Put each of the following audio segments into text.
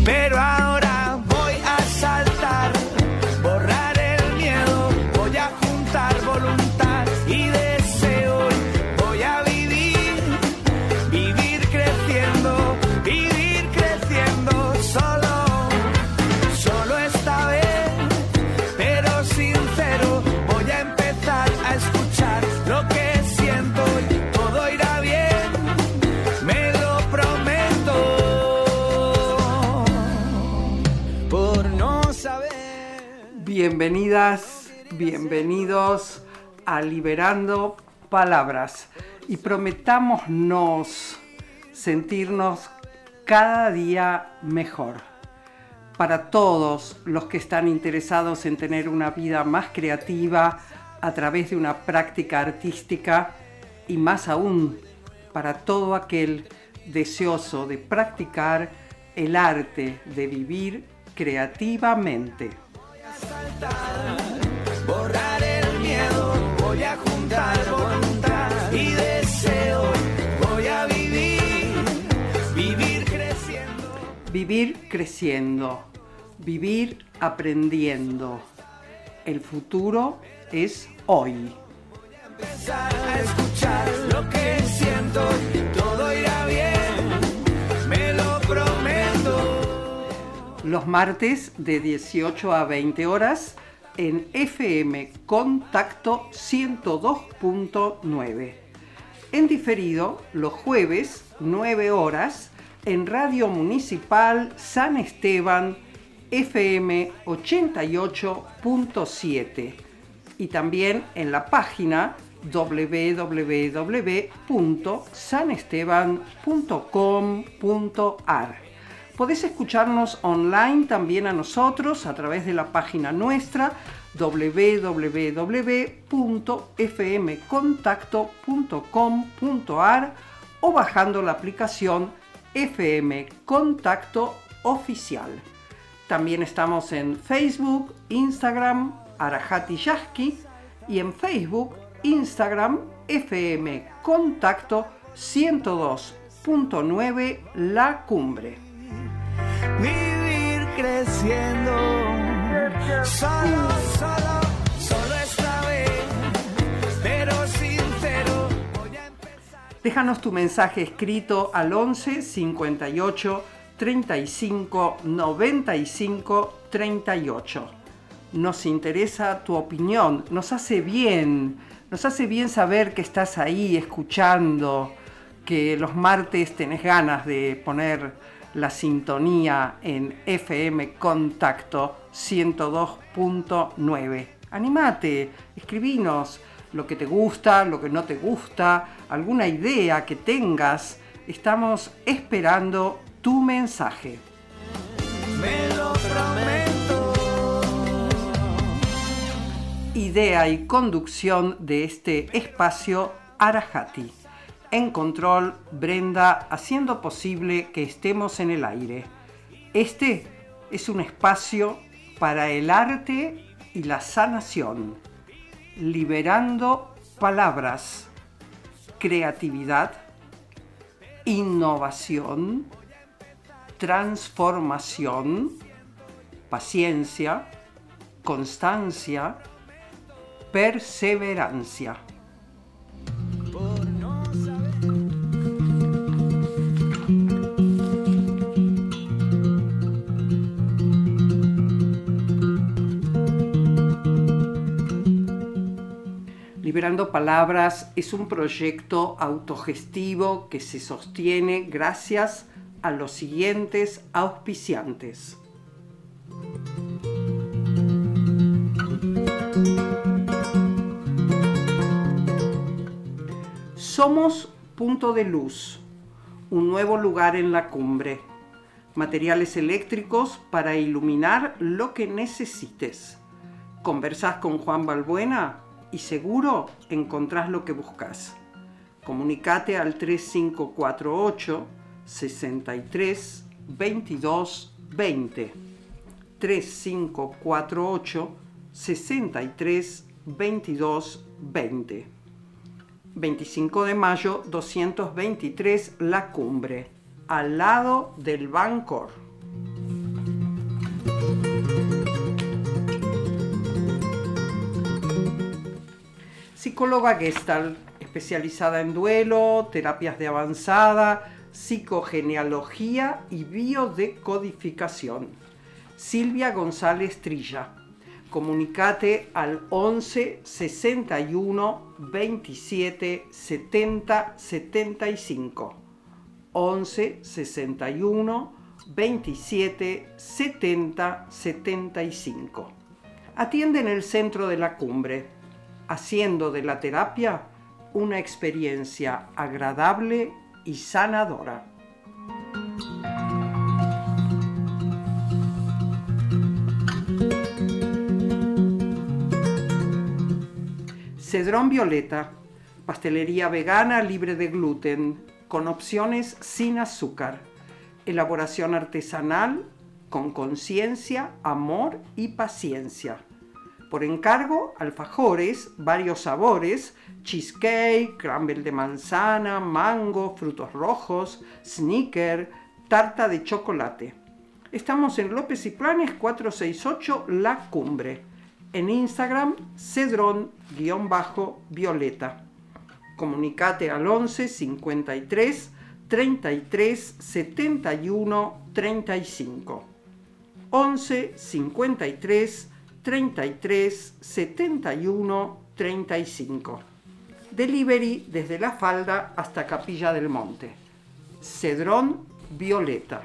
pero ahora voy a saltar, borrar el miedo, voy a juntar voluntad y deseo, voy a vivir, vivir creciendo, solo esta vez, pero sincero, voy a empezar a escuchar lo que siento y todo irá bien, me lo prometo, por no saber. Bienvenidas, bienvenidos a Liberando Palabras y prometámonos sentirnos cada día mejor. Para todos los que están interesados en tener una vida más creativa a través de una práctica artística y más aún para todo aquel deseoso de practicar el arte de vivir creativamente. Voy a saltar, borrar el miedo, voy a juntar voluntad y deseo, voy a vivir creciendo. Vivir creciendo, vivir aprendiendo. El futuro es hoy. Voy a empezar a escuchar lo que siento, todo irá bien, me lo prometo. Los martes de 18 a 20 horas en FM Contacto 102.9. En diferido los jueves 9 horas en Radio Municipal San Esteban FM 88.7 y también en la página www.sanesteban.com.ar. Podés escucharnos online también a nosotros a través de la página nuestra www.fmcontacto.com.ar o bajando la aplicación FM Contacto Oficial. También estamos en Facebook, Instagram, Arahati Yasky y en Facebook, Instagram, FM Contacto 102.9 La Cumbre. Vivir creciendo, solo esta vez, pero sincero, voy a empezar. Déjanos tu mensaje escrito al 11 58 35 95 38. Nos interesa tu opinión, nos hace bien saber que estás ahí escuchando, que los martes tenés ganas de poner la sintonía en FM Contacto 102.9. Animate, escribinos lo que te gusta, lo que no te gusta, alguna idea que tengas. Estamos esperando tu mensaje. Me lo prometo. Idea y conducción de este espacio, Arahati. En control, Brenda, haciendo posible que estemos en el aire. Este es un espacio para el arte y la sanación. Liberando palabras, creatividad, innovación, transformación, paciencia, constancia, perseverancia. Liberando Palabras es un proyecto autogestivo que se sostiene gracias a los siguientes auspiciantes. Somos Punto de Luz, un nuevo lugar en la cumbre. Materiales eléctricos para iluminar lo que necesites. Conversás con Juan Balbuena y seguro encontrás lo que buscas. Comunicate al 3548 63 22 20. 3548 63 22 20. 25 de mayo 223 La Cumbre, al lado del Bancor. psicóloga Gestalt, especializada en duelo, terapias de avanzada, psicogenealogía y biodecodificación. Silvia González Trilla. Comunicate al 11 61 27 70 75. 11 61 27 70 75. Atiende en el centro de la Cumbre, haciendo de la terapia una experiencia agradable y sanadora. Cedrón Violeta, pastelería vegana libre de gluten, con opciones sin azúcar, elaboración artesanal, con conciencia, amor y paciencia. Por encargo, alfajores, varios sabores, cheesecake, crumble de manzana, mango, frutos rojos, sneaker, tarta de chocolate. Estamos en López y Planes 468 La Cumbre. En Instagram, cedrón_violeta. Comunicate al 11 53 33 71 35. 11 53 33 71 35. Delivery desde La Falda hasta Capilla del Monte. Cedrón Violeta.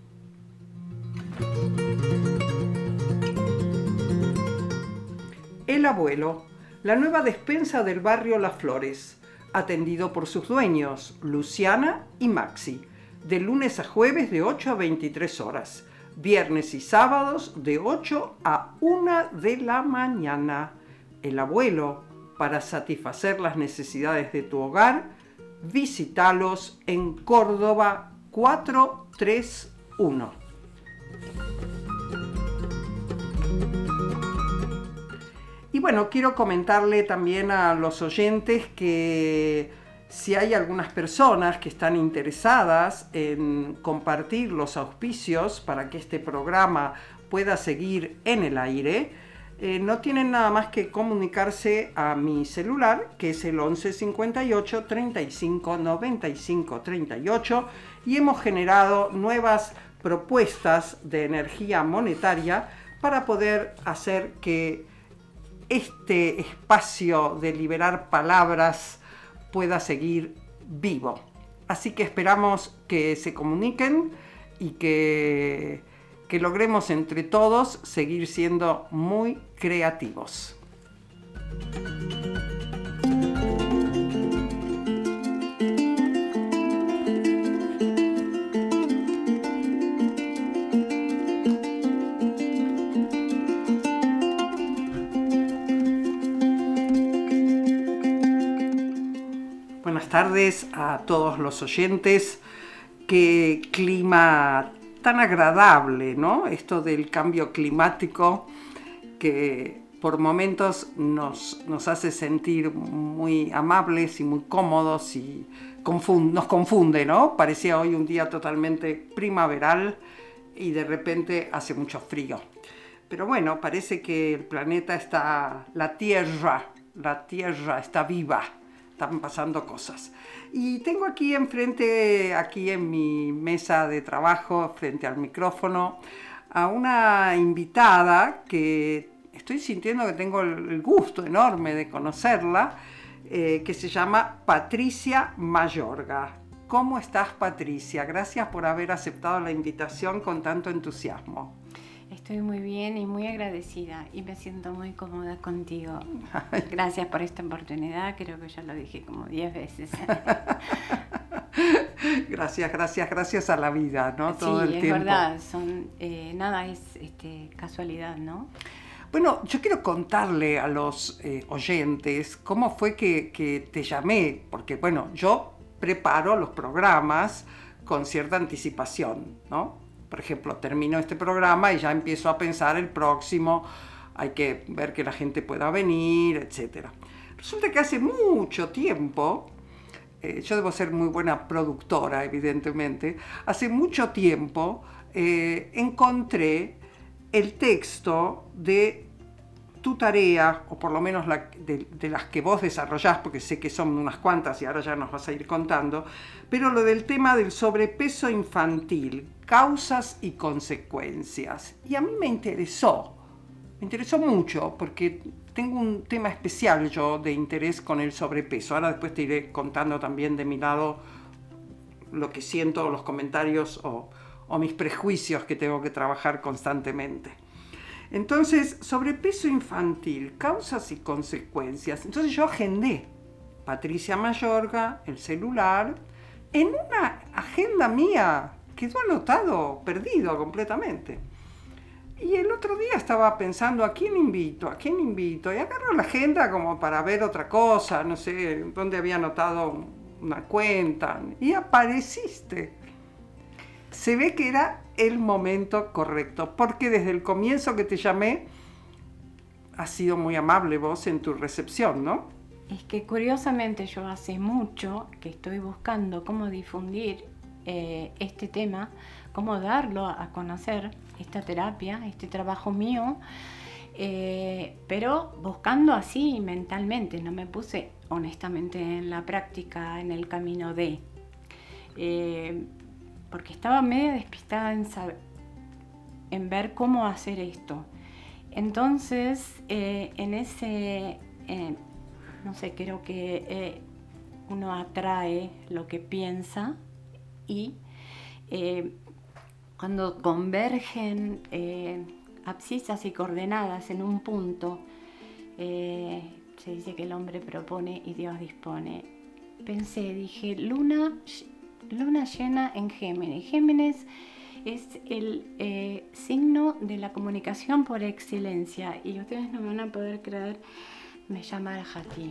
El Abuelo, la nueva despensa del barrio Las Flores, atendido por sus dueños, Luciana y Maxi, de lunes a jueves de 8 a 23 horas, viernes y sábados de 8 a 1 de la mañana. El Abuelo, para satisfacer las necesidades de tu hogar, visítalos en Córdoba 431. Y bueno, quiero comentarle también a los oyentes que si hay algunas personas que están interesadas en compartir los auspicios para que este programa pueda seguir en el aire, no tienen nada más que comunicarse a mi celular, que es el 11 58 35 95 38, y hemos generado nuevas propuestas de energía monetaria para poder hacer que este espacio de liberar palabras pueda seguir vivo. Así que esperamos que se comuniquen y que logremos entre todos seguir siendo muy creativos. Buenas tardes a todos los oyentes. Qué clima tan agradable, ¿no? Esto del cambio climático que por momentos nos hace sentir muy amables y muy cómodos y nos confunde, ¿no? Parecía hoy un día totalmente primaveral y de repente hace mucho frío. Pero bueno, parece que el planeta la Tierra está viva. Están pasando cosas. Y tengo aquí enfrente, aquí en mi mesa de trabajo, frente al micrófono, a una invitada que estoy sintiendo que tengo el gusto enorme de conocerla, que se llama Patricia Mayorga. ¿Cómo estás, Patricia? Gracias por haber aceptado la invitación con tanto entusiasmo. Estoy muy bien y muy agradecida y me siento muy cómoda contigo. Gracias por esta oportunidad, creo que ya lo dije como 10 veces. Gracias a la vida, ¿no? Todo el tiempo. Sí, es verdad, nada es casualidad, ¿no? Bueno, yo quiero contarle a los oyentes cómo fue que te llamé, porque bueno, yo preparo los programas con cierta anticipación, ¿no? Por ejemplo, termino este programa y ya empiezo a pensar el próximo, hay que ver que la gente pueda venir, etc. Resulta que hace mucho tiempo, yo debo ser muy buena productora, evidentemente, hace mucho tiempo encontré el texto de tu tarea, o por lo menos de las que vos desarrollás, porque sé que son unas cuantas y ahora ya nos vas a ir contando, pero lo del tema del sobrepeso infantil, causas y consecuencias. Y a mí me interesó mucho, porque tengo un tema especial yo de interés con el sobrepeso. Ahora después te iré contando también de mi lado lo que siento, los comentarios o mis prejuicios que tengo que trabajar constantemente. Entonces, sobrepeso infantil, causas y consecuencias. Entonces yo agendé Patricia Mayorga, el celular, en una agenda mía. Quedó anotado, perdido completamente. Y el otro día estaba pensando, ¿a quién invito? Y agarro la agenda como para ver otra cosa, no sé, dónde había anotado una cuenta. Y apareciste. Se ve que era el momento correcto, porque desde el comienzo que te llamé, has sido muy amable vos en tu recepción, ¿no? Es que curiosamente yo hace mucho que estoy buscando cómo difundir este tema, cómo darlo a conocer, esta terapia, este trabajo mío, pero buscando así mentalmente, no me puse honestamente en la práctica, en el camino de... porque estaba medio despistada en ver cómo hacer esto. Entonces, en ese, no sé, creo que uno atrae lo que piensa y cuando convergen abscisas y coordenadas en un punto, se dice que el hombre propone y Dios dispone. Dije, luna llena en Géminis. Géminis es el signo de la comunicación por excelencia. Y ustedes no me van a poder creer, me llama Arjati.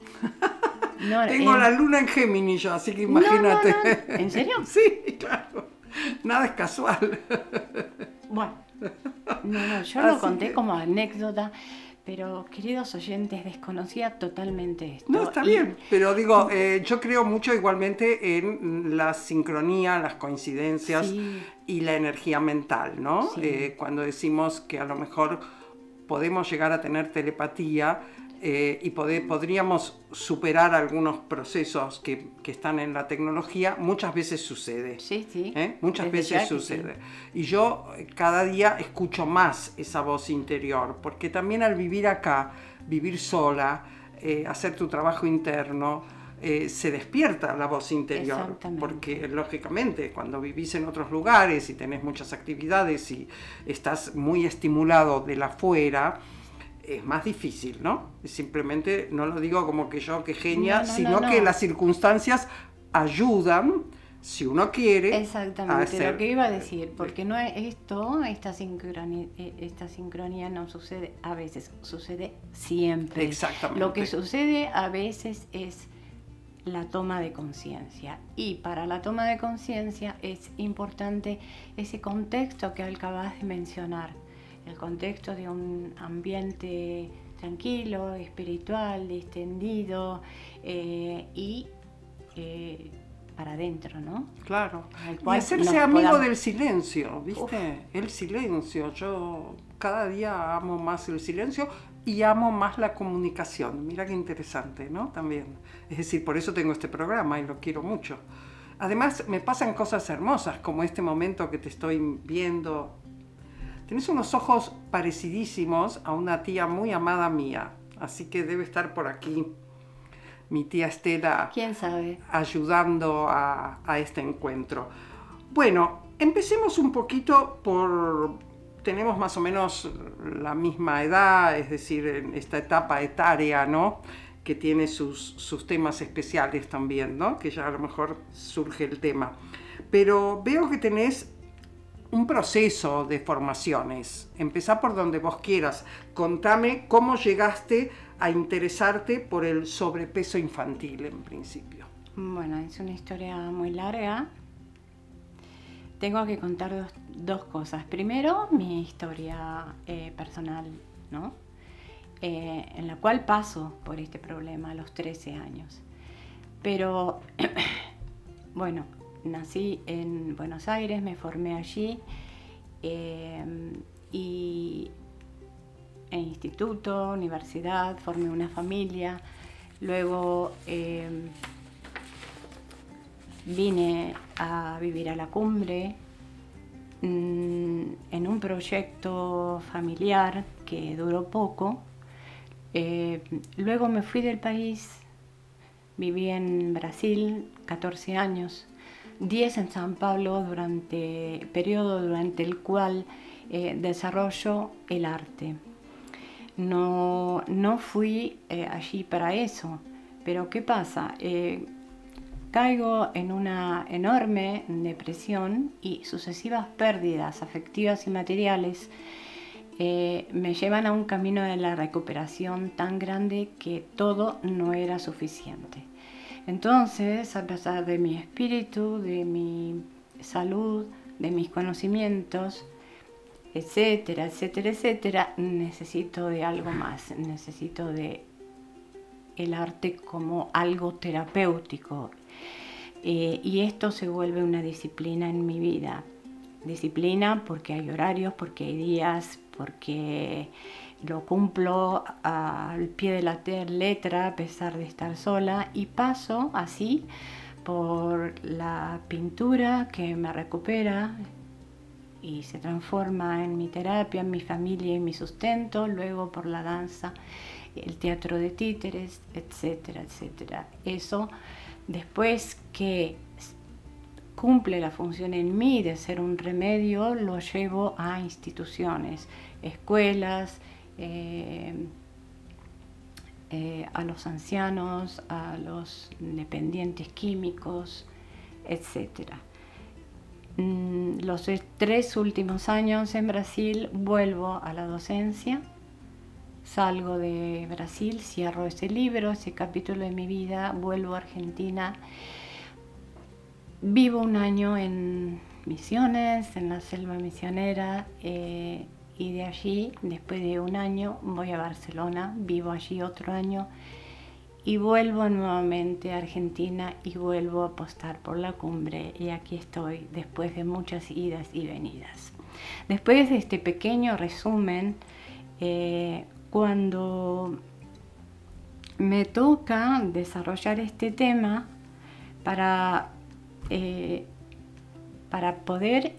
No, tengo la luna en Géminis yo, así que imagínate. No. ¿En serio? Sí, claro. Nada es casual. Bueno, yo lo conté como anécdota. Pero, queridos oyentes, desconocía totalmente esto. No, está bien, pero digo, yo creo mucho igualmente en la sincronía, las coincidencias, sí, y la energía mental, ¿no? Sí. Cuando decimos que a lo mejor podemos llegar a tener telepatía y podríamos superar algunos procesos que están en la tecnología, muchas veces sucede. Sí, sí. Muchas veces sucede. Sí. Y yo cada día escucho más esa voz interior, porque también al vivir acá, vivir sola, hacer tu trabajo interno, se despierta la voz interior. Porque lógicamente cuando vivís en otros lugares y tenés muchas actividades y estás muy estimulado de la afuera, es más difícil, ¿no? Simplemente no lo digo como que yo, que genia, sino que las circunstancias ayudan, si uno quiere. Exactamente, lo que iba a decir, porque no es esta sincronía no sucede a veces, sucede siempre. Exactamente. Lo que sucede a veces es la toma de conciencia, y para la toma de conciencia es importante ese contexto que acabas de mencionar. El contexto de un ambiente tranquilo, espiritual, distendido y para adentro, ¿no? Claro. Y hacerse amigo del silencio, ¿viste? Uf. El silencio. Yo cada día amo más el silencio y amo más la comunicación. Mira qué interesante, ¿no? También. Es decir, por eso tengo este programa y lo quiero mucho. Además, me pasan cosas hermosas, como este momento que te estoy viendo. Tenés unos ojos parecidísimos a una tía muy amada mía, así que debe estar por aquí mi tía Estela. ¿Quién sabe? Ayudando a este encuentro. Bueno, empecemos un poquito tenemos más o menos la misma edad, es decir, en esta etapa etaria, ¿no? Que tiene sus temas especiales también, ¿no? Que ya a lo mejor surge el tema. Pero veo que tenés un proceso de formaciones. Empezá por donde vos quieras. Contame cómo llegaste a interesarte por el sobrepeso infantil en principio. Bueno, es una historia muy larga. Tengo que contar dos cosas. Primero, mi historia personal, ¿no? En la cual paso por este problema a los 13 años. Pero, bueno, nací en Buenos Aires, me formé allí y instituto, universidad, formé una familia, luego vine a vivir a la Cumbre en un proyecto familiar que duró poco. Luego me fui del país, viví en Brasil 14 años, 10 en San Pablo, periodo durante el cual desarrollo el arte. No fui allí para eso, pero ¿qué pasa? Caigo en una enorme depresión y sucesivas pérdidas afectivas y materiales me llevan a un camino de la recuperación tan grande que todo no era suficiente. Entonces, a pesar de mi espíritu, de mi salud, de mis conocimientos, etcétera, etcétera, etcétera, necesito de algo más, necesito de el arte como algo terapéutico. Y esto se vuelve una disciplina en mi vida. Disciplina porque hay horarios, porque hay días, porque lo cumplo al pie de la letra a pesar de estar sola, y paso así por la pintura que me recupera y se transforma en mi terapia, en mi familia y mi sustento, luego por la danza, el teatro de títeres, etcétera, etcétera. Eso, después que cumple la función en mí de ser un remedio, lo llevo a instituciones, escuelas, a los ancianos, a los dependientes químicos, etcétera. Los 3 últimos años en Brasil vuelvo a la docencia, salgo de Brasil, cierro ese libro, ese capítulo de mi vida, vuelvo a Argentina, vivo un año en Misiones, en la selva misionera, y de allí, después de un año, voy a Barcelona, vivo allí otro año y vuelvo nuevamente a Argentina y vuelvo a apostar por la Cumbre, y aquí estoy después de muchas idas y venidas. Después de este pequeño resumen, cuando me toca desarrollar este tema para poder,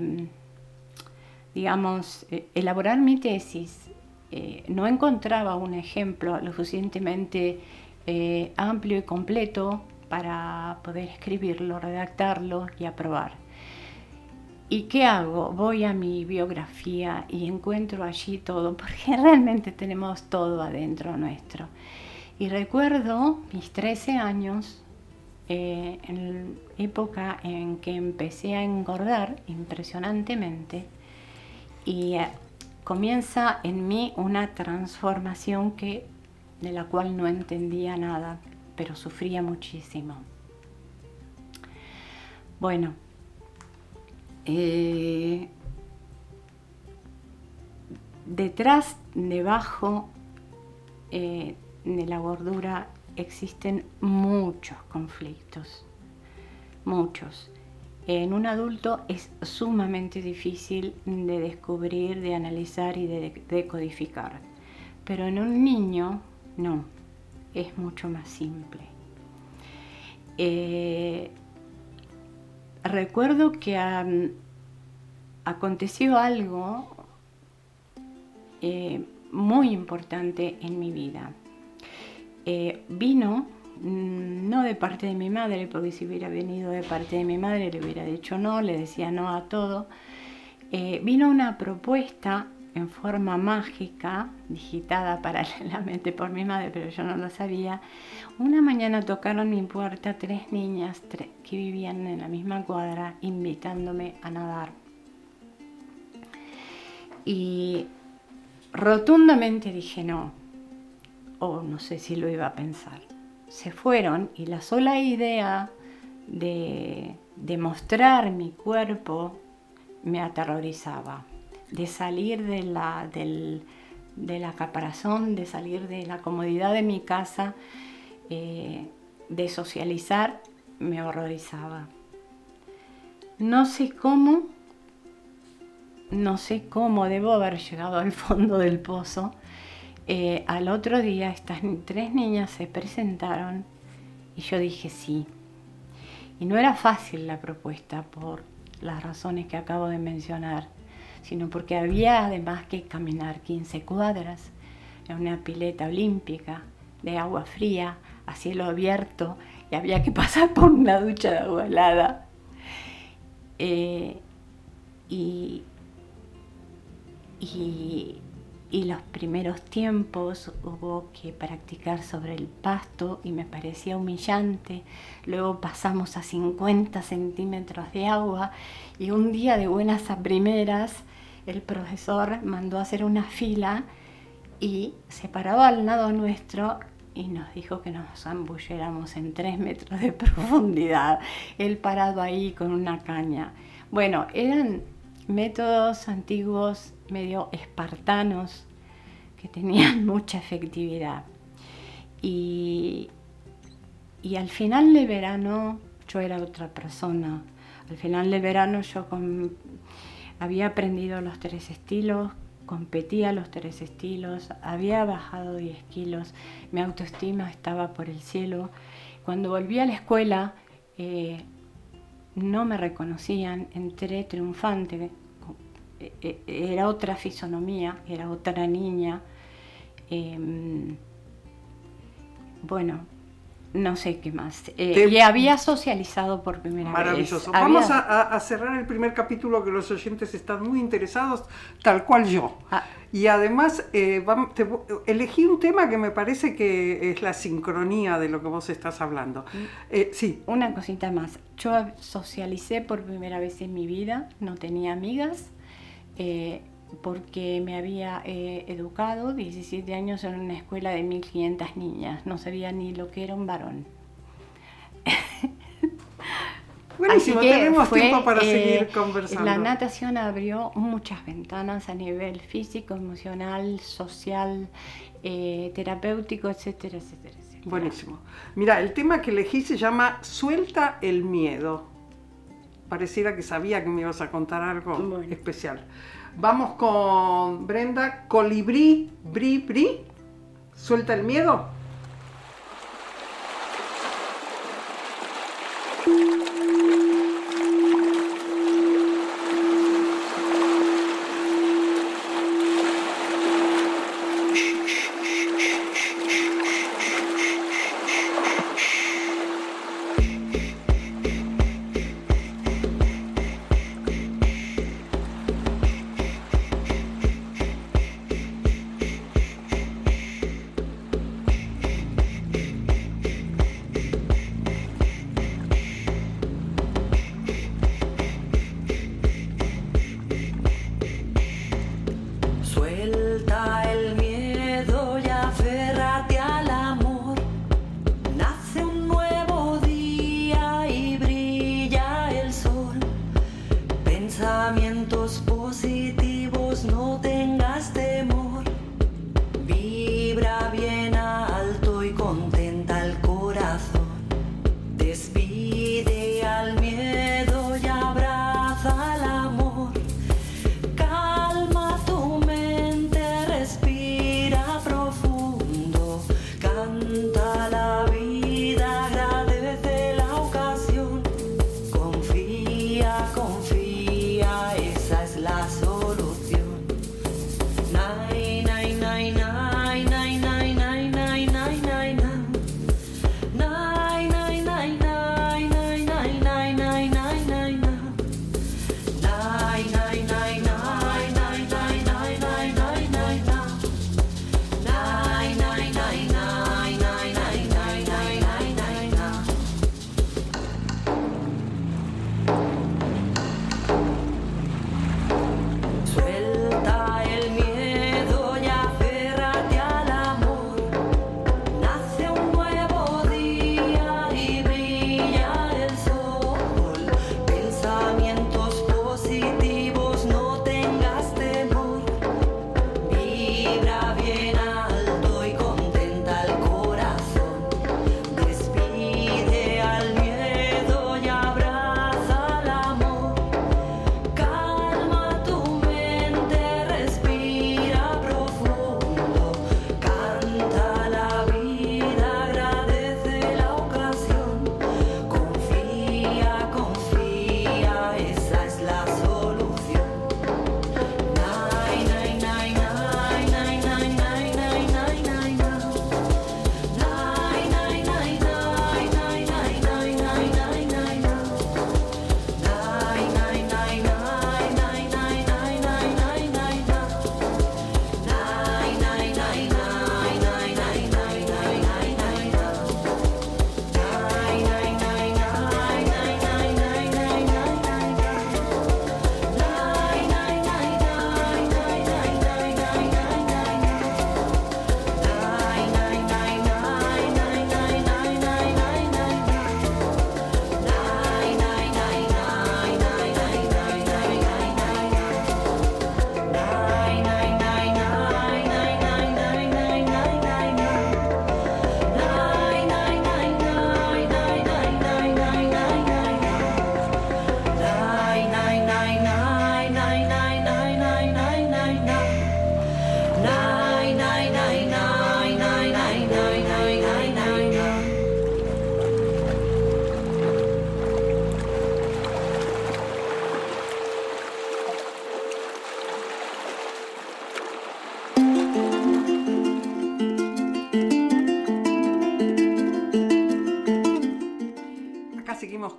elaborar mi tesis, no encontraba un ejemplo lo suficientemente amplio y completo para poder escribirlo, redactarlo y aprobar. ¿Y qué hago? Voy a mi biografía y encuentro allí todo, porque realmente tenemos todo adentro nuestro. Y recuerdo mis 13 años, en la época en que empecé a engordar impresionantemente, y comienza en mí una transformación de la cual no entendía nada, pero sufría muchísimo. Bueno, debajo de la gordura existen muchos conflictos, muchos. En un adulto es sumamente difícil de descubrir, de analizar y de decodificar, pero en un niño no, es mucho más simple. Recuerdo que aconteció algo muy importante en mi vida. Vino, no de parte de mi madre, porque si hubiera venido de parte de mi madre le hubiera dicho no, le decía no a todo. Vino una propuesta en forma mágica, digitada paralelamente por mi madre, pero yo no lo sabía. Una mañana tocaron mi puerta 3 niñas que vivían en la misma cuadra, invitándome a nadar. Y rotundamente dije no, o no sé si lo iba a pensar. Se fueron y la sola idea de mostrar mi cuerpo me aterrorizaba. De salir de la caparazón, de salir de la comodidad de mi casa, de socializar, me horrorizaba. No sé cómo, no sé cómo debo haber llegado al fondo del pozo. Al otro día estas 3 niñas se presentaron y yo dije sí. Y no era fácil la propuesta por las razones que acabo de mencionar, sino porque había además que caminar 15 cuadras en una pileta olímpica de agua fría a cielo abierto y había que pasar por una ducha de agua helada. Y los primeros tiempos hubo que practicar sobre el pasto y me parecía humillante. Luego pasamos a 50 centímetros de agua y un día de buenas a primeras el profesor mandó a hacer una fila y se paró al lado nuestro y nos dijo que nos zambulléramos en 3 metros de profundidad. Él parado ahí con una caña. Bueno, eran métodos antiguos medio espartanos que tenían mucha efectividad. Y al final del verano yo era otra persona. Al final del verano yo había aprendido los 3 estilos, competía los 3 estilos, había bajado 10 kilos, mi autoestima estaba por el cielo. Cuando volví a la escuela no me reconocían, entré triunfante, era otra fisonomía, era otra niña. Bueno, no sé qué más. Y había socializado por primera vez. Maravilloso. Vamos a cerrar el primer capítulo, que los oyentes están muy interesados, tal cual yo. Y además elegí un tema que me parece que es la sincronía de lo que vos estás hablando. Sí. Una cosita más. Yo socialicé por primera vez en mi vida, no tenía amigas, porque me había educado 17 años en una escuela de 1500 niñas. No sabía ni lo que era un varón. Buenísimo, tenemos tiempo para seguir conversando. La natación abrió muchas ventanas a nivel físico, emocional, social, terapéutico, etcétera, etcétera, etcétera. Buenísimo. Mira, el tema que elegí se llama Suelta el miedo. Pareciera que sabía que me ibas a contar algo especial. Vamos con Brenda. Colibrí, brí, brí. Suelta el miedo.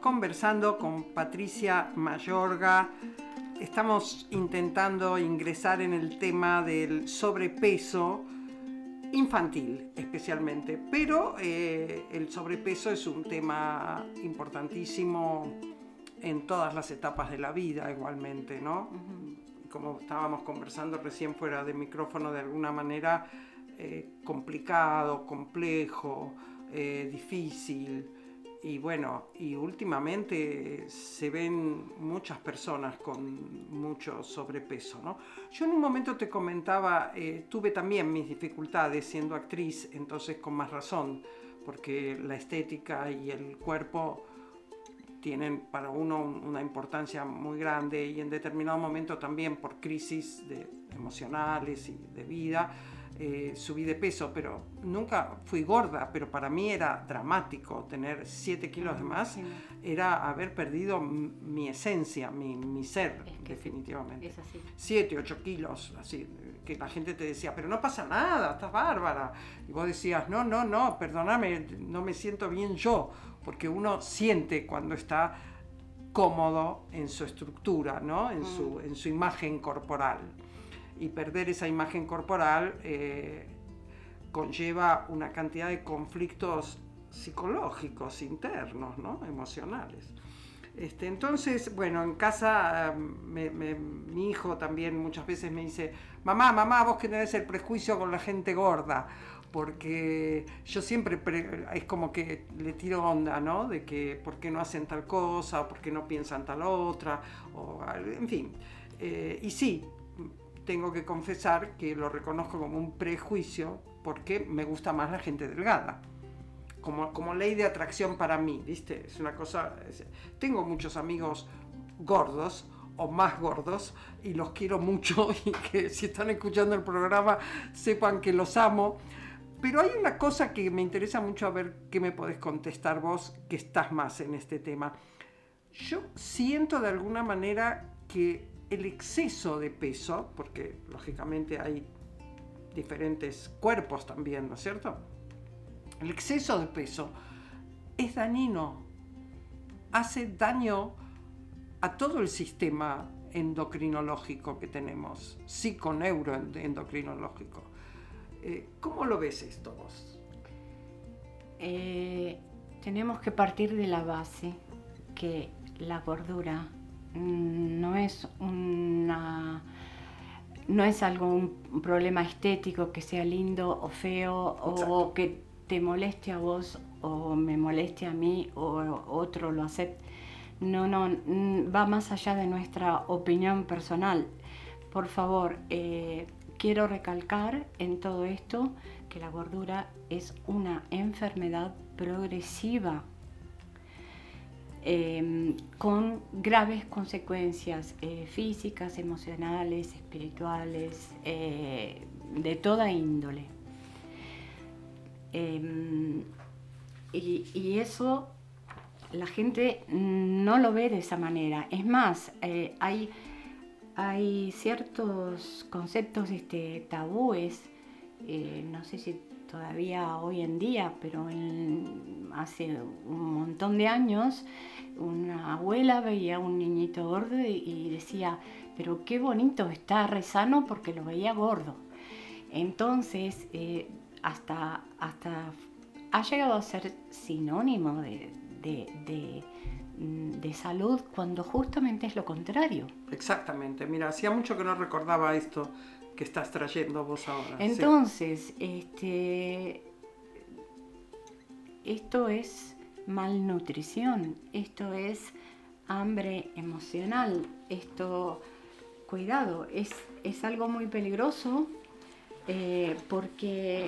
conversando con Patricia Mayorga. Estamos intentando ingresar en el tema del sobrepeso infantil especialmente, pero el sobrepeso es un tema importantísimo en todas las etapas de la vida igualmente, ¿no? Como estábamos conversando recién fuera de micrófono, de alguna manera complicado, complejo, difícil. Y bueno, y últimamente se ven muchas personas con mucho sobrepeso, ¿no? Yo en un momento te comentaba, tuve también mis dificultades siendo actriz, entonces con más razón, porque la estética y el cuerpo tienen para uno una importancia muy grande, y en determinado momento también por crisis emocionales y de vida, subí de peso, pero nunca fui gorda, pero para mí era dramático tener 7 kilos de más, era haber perdido mi esencia, mi ser, definitivamente. Es así. 7, 8 kilos, así, que la gente te decía, pero no pasa nada, estás bárbara, y vos decías, no, perdóname, no me siento bien yo, porque uno siente cuando está cómodo en su estructura, ¿no? En su imagen corporal. Y perder esa imagen corporal conlleva una cantidad de conflictos psicológicos internos, ¿no? Emocionales. Entonces, bueno, en casa mi hijo también muchas veces me dice, mamá, vos que tenés el prejuicio con la gente gorda, porque yo siempre es como que le tiro onda, ¿no? De que por qué no hacen tal cosa, o por qué no piensan tal otra, o, en fin. Y sí, tengo que confesar que lo reconozco como un prejuicio, porque me gusta más la gente delgada. Como ley de atracción para mí, ¿viste? Es una cosa... Tengo muchos amigos gordos o más gordos y los quiero mucho, y que si están escuchando el programa sepan que los amo. Pero hay una cosa que me interesa mucho, a ver qué me podés contestar vos, que estás más en este tema. Yo siento de alguna manera que el exceso de peso, porque lógicamente hay diferentes cuerpos también, ¿no es cierto? El exceso de peso es dañino, hace daño a todo el sistema endocrinológico que tenemos, psiconeuroendocrinológico. ¿Cómo lo ves esto vos? Tenemos que partir de la base que la gordura no es un problema estético, que sea lindo o feo. Exacto. O que te moleste a vos o me moleste a mí o otro lo acepte. No, va más allá de nuestra opinión personal. Por favor, quiero recalcar en todo esto que la gordura es una enfermedad progresiva, con graves consecuencias físicas, emocionales, espirituales, de toda índole. Y eso la gente no lo ve de esa manera. Es más, hay ciertos conceptos tabúes, no sé si todavía hoy en día, pero hace un montón de años, una abuela veía a un niñito gordo y decía, pero qué bonito, está re sano, porque lo veía gordo. Entonces, hasta ha llegado a ser sinónimo de salud, cuando justamente es lo contrario. Exactamente, mira, hacía mucho que no recordaba esto que estás trayendo vos ahora. Entonces, esto es malnutrición, esto es hambre emocional, cuidado, es algo muy peligroso, porque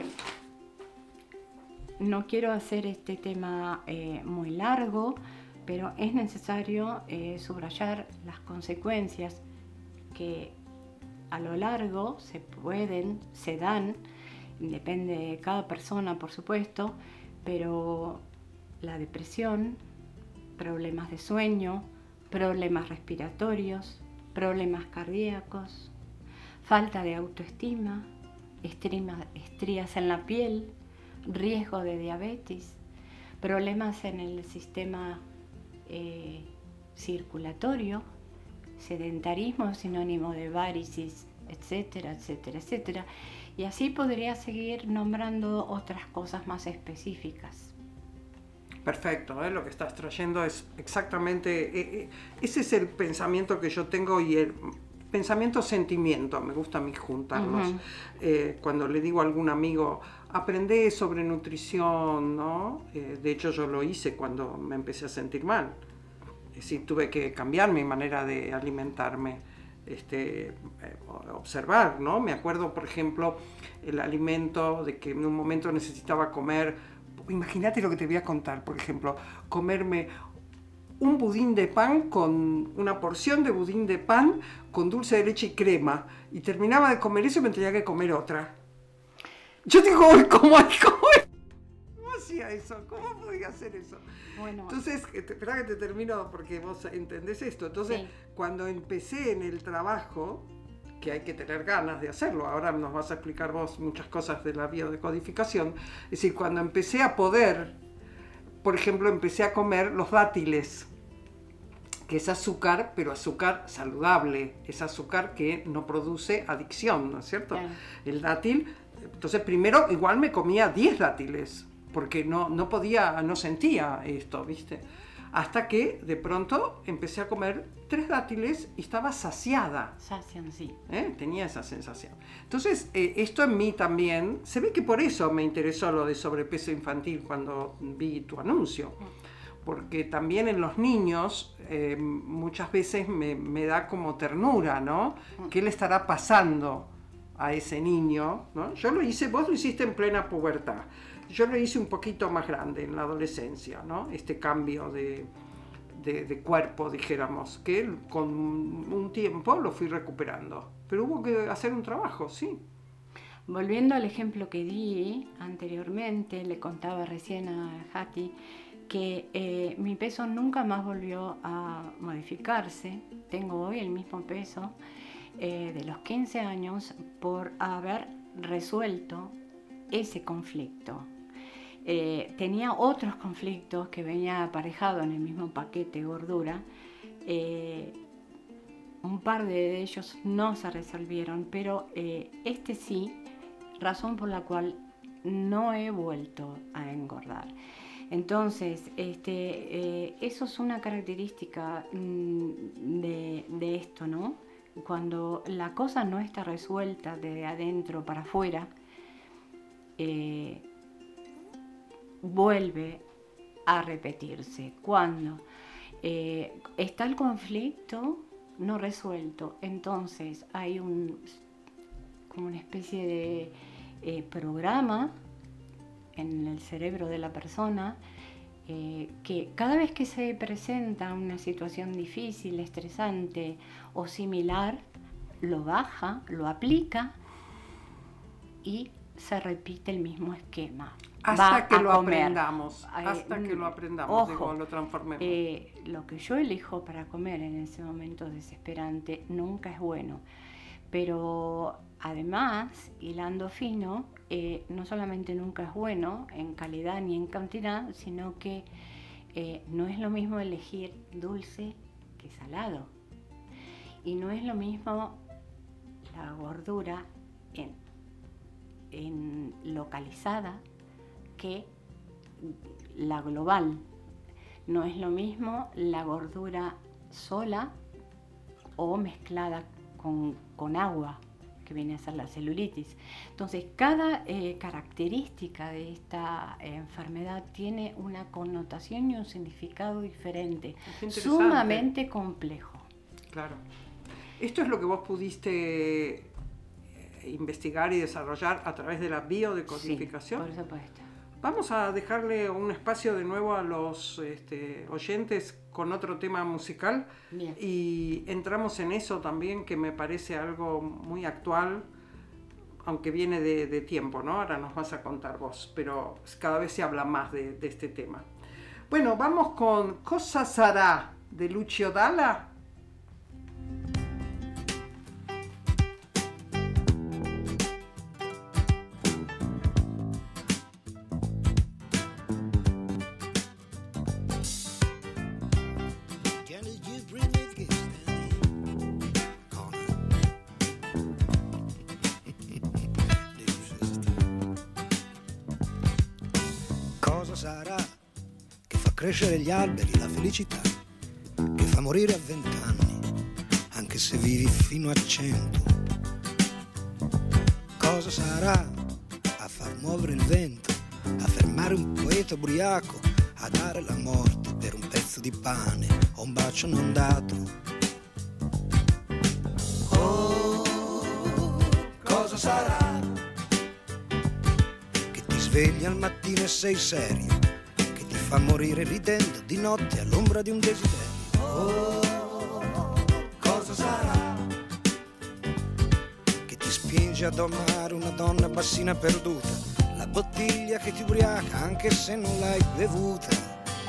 no quiero hacer este tema muy largo, pero es necesario subrayar las consecuencias que a lo largo se dan, depende de cada persona, por supuesto, pero la depresión, problemas de sueño, problemas respiratorios, problemas cardíacos, falta de autoestima, estrías en la piel, riesgo de diabetes, problemas en el sistema circulatorio, sedentarismo es sinónimo de varices, etcétera, etcétera, etcétera. Y así podría seguir nombrando otras cosas más específicas. Perfecto, lo que estás trayendo es exactamente, ese es el pensamiento que yo tengo y el pensamiento-sentimiento, me gusta a mí juntarlos. Cuando le digo a algún amigo, aprende sobre nutrición, ¿no? De hecho yo lo hice cuando me empecé a sentir mal. Es decir, tuve que cambiar mi manera de alimentarme, observar, ¿no? Me acuerdo, por ejemplo, el alimento de que en un momento necesitaba comer. Imagínate lo que te voy a contar, por ejemplo, comerme un budín de pan con una porción de budín de pan con dulce de leche y crema, y terminaba de comer eso y me tenía que comer otra. Yo digo, ¿cómo hacía eso? ¿Cómo podía hacer eso? Bueno. Entonces, espera que te termino porque vos entendés esto. Entonces, sí, cuando empecé en el trabajo, que hay que tener ganas de hacerlo, ahora nos vas a explicar vos muchas cosas de la biodecodificación, es decir, cuando empecé a poder, por ejemplo, empecé a comer los dátiles, que es azúcar, pero azúcar saludable, es azúcar que no produce adicción, ¿no es cierto? El dátil, entonces primero igual me comía 10 dátiles, porque no podía, no sentía esto, ¿viste? Hasta que de pronto empecé a comer 3 dátiles y estaba saciada. Sacian, sí. Tenía esa sensación. Entonces, esto en mí también, se ve que por eso me interesó lo de sobrepeso infantil cuando vi tu anuncio. Porque también en los niños muchas veces me da como ternura, ¿no? ¿Qué le estará pasando a ese niño, ¿no? Yo lo hice, vos lo hiciste en plena pubertad. Yo lo hice un poquito más grande, en la adolescencia, ¿no? Este cambio de cuerpo, dijéramos, que con un tiempo lo fui recuperando. Pero hubo que hacer un trabajo, sí. Volviendo al ejemplo que di anteriormente, le contaba recién a Hati que mi peso nunca más volvió a modificarse. Tengo hoy el mismo peso de los 15 años por haber resuelto ese conflicto. Tenía otros conflictos que venía aparejado en el mismo paquete gordura. Un par de ellos no se resolvieron, pero este sí, razón por la cual no he vuelto a engordar. Entonces, eso es una característica de esto, ¿no? Cuando la cosa no está resuelta de adentro para afuera, vuelve a repetirse. Cuando está el conflicto no resuelto, entonces hay como una especie de programa en el cerebro de la persona que cada vez que se presenta una situación difícil, estresante o similar, lo baja, lo aplica y se repite el mismo esquema. Hasta que lo aprendamos, ojo, lo transformemos. Lo que yo elijo para comer en ese momento desesperante nunca es bueno. Pero además, hilando fino, no solamente nunca es bueno en calidad ni en cantidad, sino que no es lo mismo elegir dulce que salado. Y no es lo mismo la gordura en localizada que la global. No es lo mismo la gordura sola o mezclada con agua, que viene a ser la celulitis. Entonces, cada característica de esta enfermedad tiene una connotación y un significado diferente, sumamente complejo. Claro. Esto es lo que vos pudiste investigar y desarrollar a través de la biodecodificación. Sí, por supuesto. Vamos a dejarle un espacio de nuevo a los oyentes con otro tema musical. Bien. Y entramos en eso también, que me parece algo muy actual, aunque viene de tiempo, ¿no? Ahora nos vas a contar vos, pero cada vez se habla más de este tema. Bueno, vamos con Cosa sarà de Lucio Dalla. sarà che fa crescere gli alberi, la felicità, che fa morire a 20 anni, anche se vivi fino a 100? Cosa sarà a far muovere il vento, a fermare un poeta ubriaco, a dare la morte per un pezzo di pane o un bacio non dato? Oh, cosa sarà che ti svegli al mattino e sei serio, che ti fa morire ridendo di notte all'ombra di un desiderio? Oh, cosa sarà che ti spinge ad amare una donna bassina perduta, la bottiglia che ti ubriaca anche se non l'hai bevuta?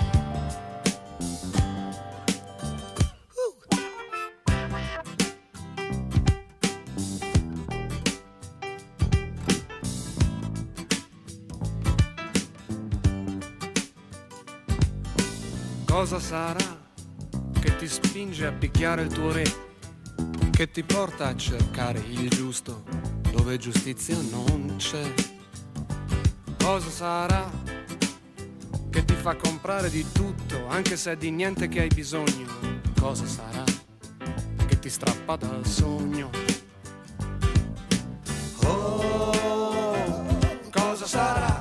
Cosa sarà che ti spinge a picchiare il tuo re, che ti porta a cercare il giusto dove giustizia non c'è? Cosa sarà che ti fa comprare di tutto anche se è di niente che hai bisogno? Cosa sarà che ti strappa dal sogno? Oh, cosa sarà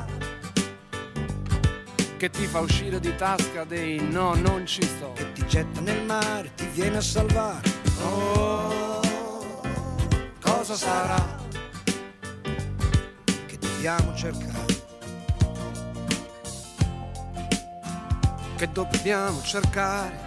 che ti fa uscire di tasca dei no, non ci sto, che ti getta nel mare, ti viene a salvare? oh, cosa sarà che dobbiamo cercare, che dobbiamo cercare?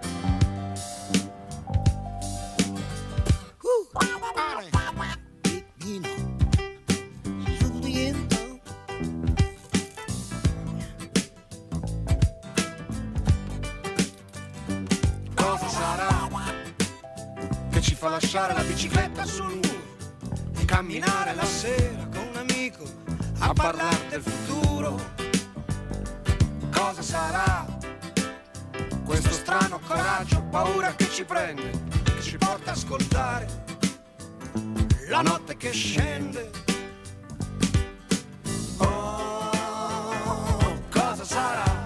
Cosa sarà che ci fa lasciare la bicicletta sul muro e camminare la sera con un amico a parlare del futuro? Cosa sarà questo strano coraggio, paura che ci prende, Che ci porta a ascoltare la notte che scende? Oh, cosa sarà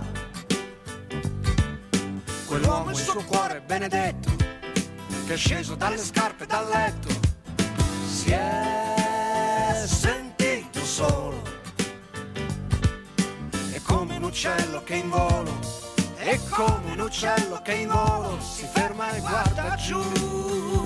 quell'uomo e il suo cuore benedetto che è sceso dalle scarpe dal letto, si è sentito solo, è come un uccello che in volo, è come un uccello che in volo si ferma e guarda giù.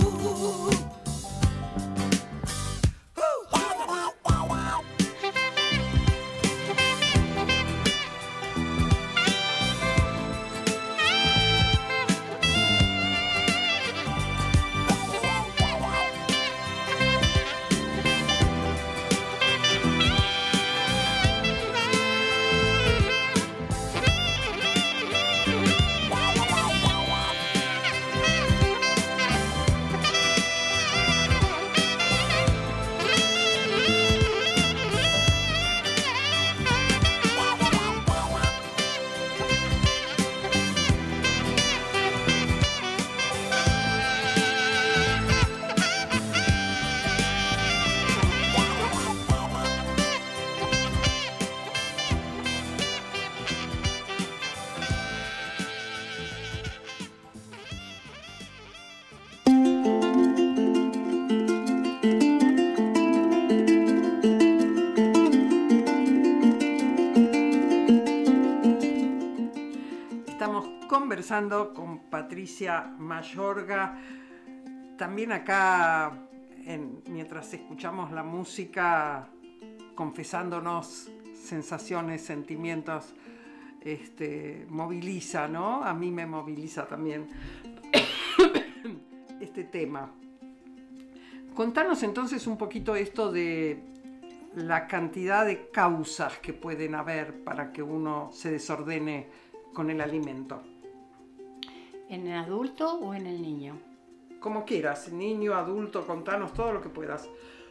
Conversando con Patricia Mayorga, también acá mientras escuchamos la música, confesándonos sensaciones, sentimientos, moviliza, ¿no? A mí me moviliza también este tema. Contanos entonces un poquito esto de la cantidad de causas que pueden haber para que uno se desordene con el alimento. ¿En el adulto o en el niño? Como quieras, niño, adulto, contanos todo lo que puedas.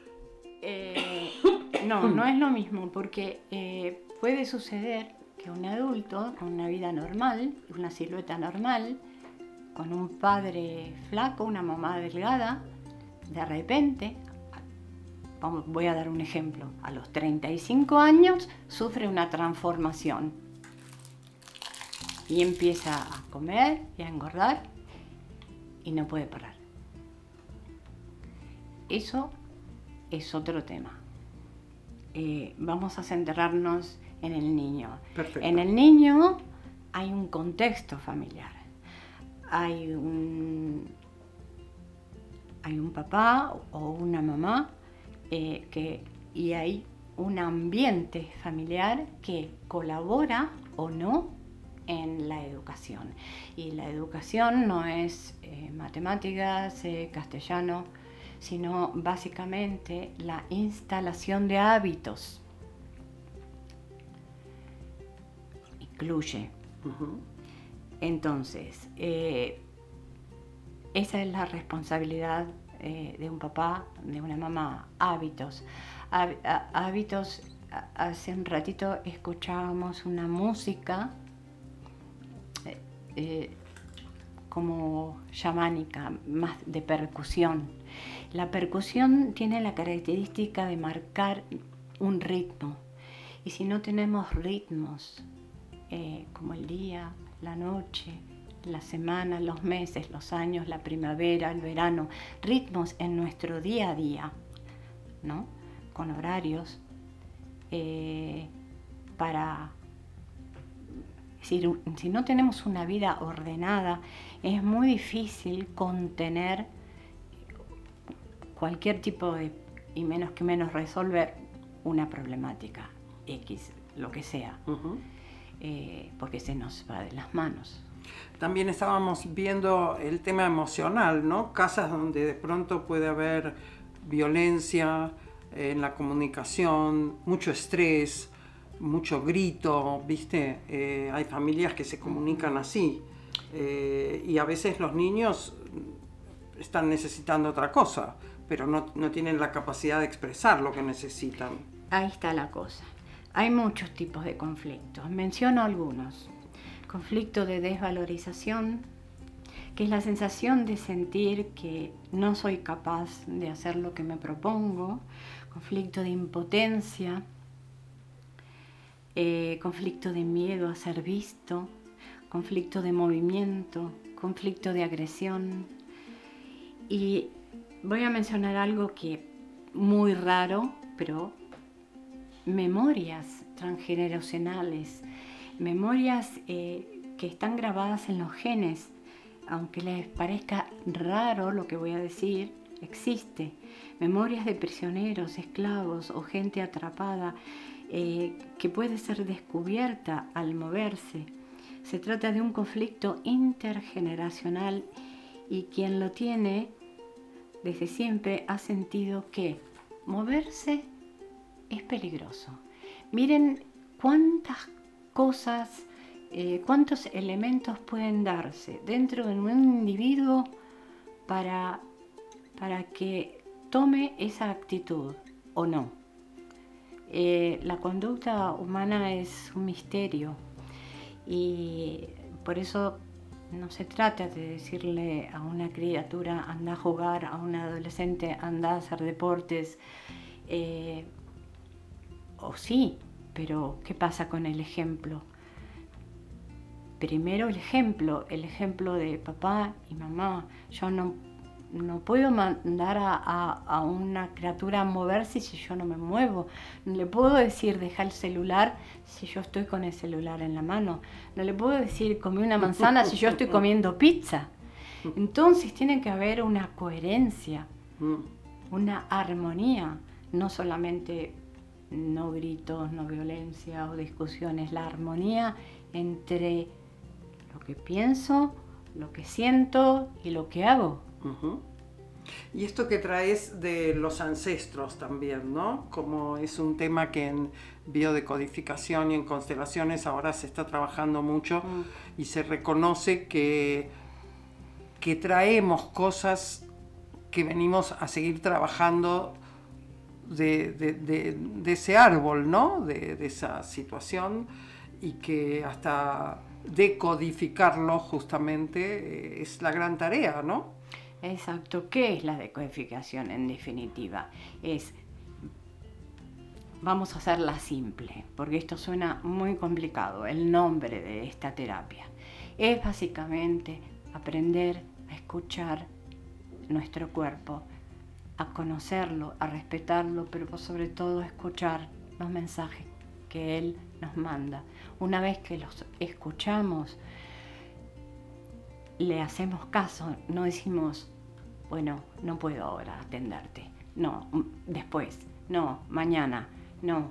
No es lo mismo, porque puede suceder que un adulto con una vida normal, una silueta normal, con un padre flaco, una mamá delgada, de repente, voy a dar un ejemplo, a los 35 años sufre una transformación y empieza a comer y a engordar y no puede parar. Eso es otro tema. Vamos a centrarnos en el niño. Perfecto. En el niño hay un contexto familiar. Hay un papá o una mamá y hay un ambiente familiar que colabora o no en la educación. Y la educación no es matemáticas, castellano, sino básicamente la instalación de hábitos. Incluye. Ujú. Entonces, esa es la responsabilidad de un papá, de una mamá. Hábitos. Hábitos, hace un ratito escuchábamos una música como chamánica, más de percusión. La percusión tiene la característica de marcar un ritmo. Y si no tenemos ritmos, como el día, la noche, la semana, los meses, los años, la primavera, el verano, ritmos en nuestro día a día, ¿no? Con horarios, si no tenemos una vida ordenada, es muy difícil contener cualquier tipo de, y menos que menos resolver una problemática X, lo que sea, Ujú. porque se nos va de las manos. También estábamos viendo el tema emocional, ¿no? Casas donde de pronto puede haber violencia en la comunicación, mucho estrés, mucho grito, ¿viste? Hay familias que se comunican así y a veces los niños están necesitando otra cosa, pero no tienen la capacidad de expresar lo que necesitan. Ahí está la cosa. Hay muchos tipos de conflictos. Menciono algunos. Conflicto de desvalorización, que es la sensación de sentir que no soy capaz de hacer lo que me propongo. Conflicto de impotencia. Conflicto de miedo a ser visto. Conflicto de movimiento. Conflicto de agresión. Y voy a mencionar algo que muy raro, pero memorias transgeneracionales, memorias que están grabadas en los genes. Aunque les parezca raro lo que voy a decir, existe. Memorias de prisioneros, esclavos o gente atrapada que puede ser descubierta al moverse. Se trata de un conflicto intergeneracional y quien lo tiene desde siempre ha sentido que moverse es peligroso. Miren cuántas cosas, cuántos elementos pueden darse dentro de un individuo para que tome esa actitud o no. La conducta humana es un misterio y por eso no se trata de decirle a una criatura anda a jugar, a un adolescente anda a hacer deportes, o sí, pero ¿qué pasa con el ejemplo? Primero el ejemplo de papá y mamá. Yo no puedo mandar a una criatura a moverse si yo no me muevo. No le puedo decir deja el celular si yo estoy con el celular en la mano. No le puedo decir come una manzana si yo estoy comiendo pizza. Entonces tiene que haber una coherencia, una armonía, no solamente no gritos, no violencia o discusiones, la armonía entre lo que pienso, lo que siento y lo que hago. Uh-huh. Y esto que traes de los ancestros también, ¿no? Como es un tema que en biodecodificación y en constelaciones ahora se está trabajando mucho y se reconoce que traemos cosas que venimos a seguir trabajando de ese árbol, ¿no? De esa situación, y que hasta decodificarlo justamente es la gran tarea, ¿no? Exacto. ¿Qué es la decodificación en definitiva? Vamos a hacerla simple, porque esto suena muy complicado, el nombre de esta terapia. es básicamente aprender a escuchar nuestro cuerpo, a conocerlo, a respetarlo, pero sobre todo a escuchar los mensajes que él nos manda. Una vez que los escuchamos, le hacemos caso, no decimos, bueno, no puedo ahora atenderte, no, después, no, mañana, no,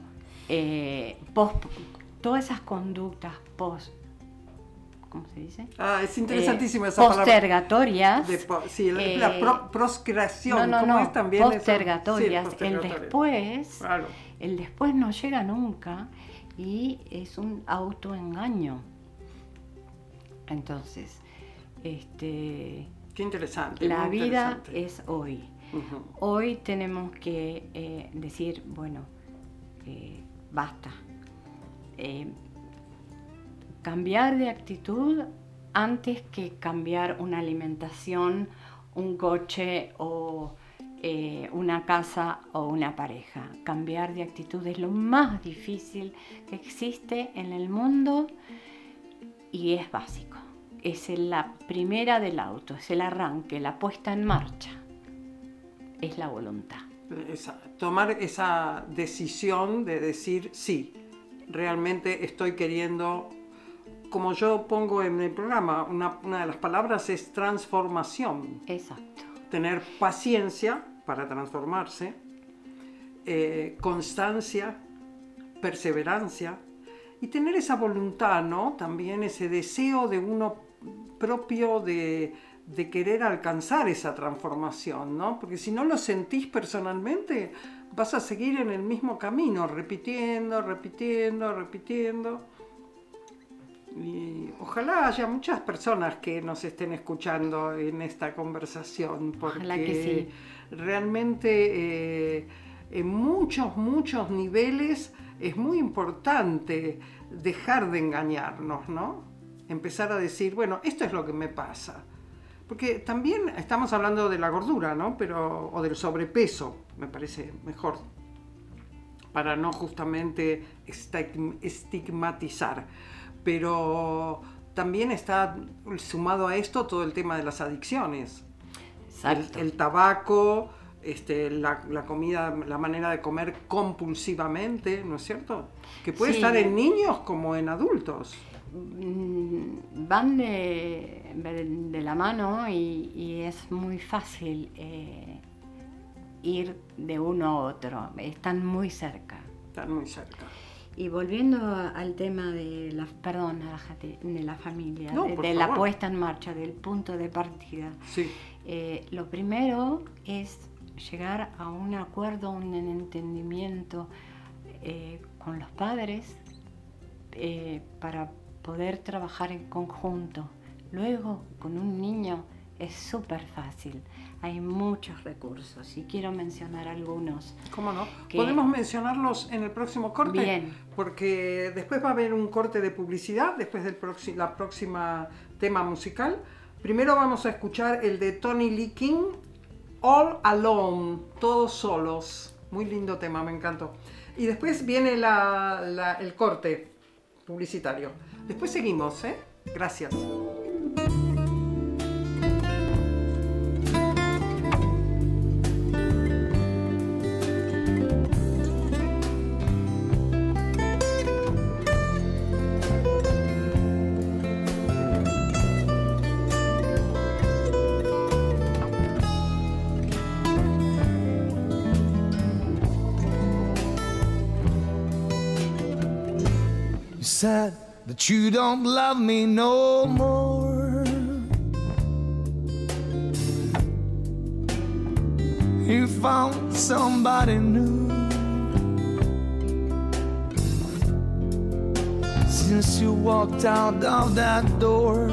todas esas conductas ¿cómo se dice? Es interesantísima esa palabra. Postergatorias. Sí, la proscreación. No, es también postergatorias. Sí, claro. El después no llega nunca y es un autoengaño. Entonces, qué interesante. La muy vida interesante. es hoy. Uh-huh. Hoy tenemos que decir, bueno, basta. Cambiar de actitud antes que cambiar una alimentación, un coche o una casa o una pareja. Cambiar de actitud es lo más difícil que existe en el mundo y es básico. Es la primera del auto, es el arranque, la puesta en marcha. Es la voluntad. Tomar esa decisión de decir, sí, realmente estoy queriendo, como yo pongo en el programa, una de las palabras es transformación. Exacto. Tener paciencia para transformarse, constancia, perseverancia y tener esa voluntad, ¿no? También ese deseo de uno propio de querer alcanzar esa transformación, ¿no? Porque si no lo sentís personalmente, vas a seguir en el mismo camino, repitiendo. Y ojalá haya muchas personas que nos estén escuchando en esta conversación, porque ojalá que sí. Realmente en muchos niveles es muy importante dejar de engañarnos, ¿no? Empezar a decir, bueno, esto es lo que me pasa. Porque también estamos hablando de la gordura, ¿no? O del sobrepeso, me parece mejor, para no justamente estigmatizar. Pero también está sumado a esto todo el tema de las adicciones. Exacto. El tabaco, la comida, la manera de comer compulsivamente, ¿no es cierto? Que puede estar en niños como en adultos. Van de la mano y es muy fácil ir de uno a otro. Están muy cerca. Y volviendo al tema de la familia, de la puesta en marcha, del punto de partida. Sí. Lo primero es llegar a un acuerdo, un entendimiento con los padres para poder trabajar en conjunto. Luego, con un niño es súper fácil. Hay muchos recursos y quiero mencionar algunos. ¿Cómo no? ¿Podemos mencionarlos en el próximo corte? Bien. Porque después va a haber un corte de publicidad, después del la próxima tema musical. Primero vamos a escuchar el de Tony Lee King, All Alone, Todos Solos. Muy lindo tema, me encantó. Y después viene el corte publicitario. Después seguimos, ¿eh? Gracias. Said that you don't love me no more. You found somebody new. Since you walked out of that door,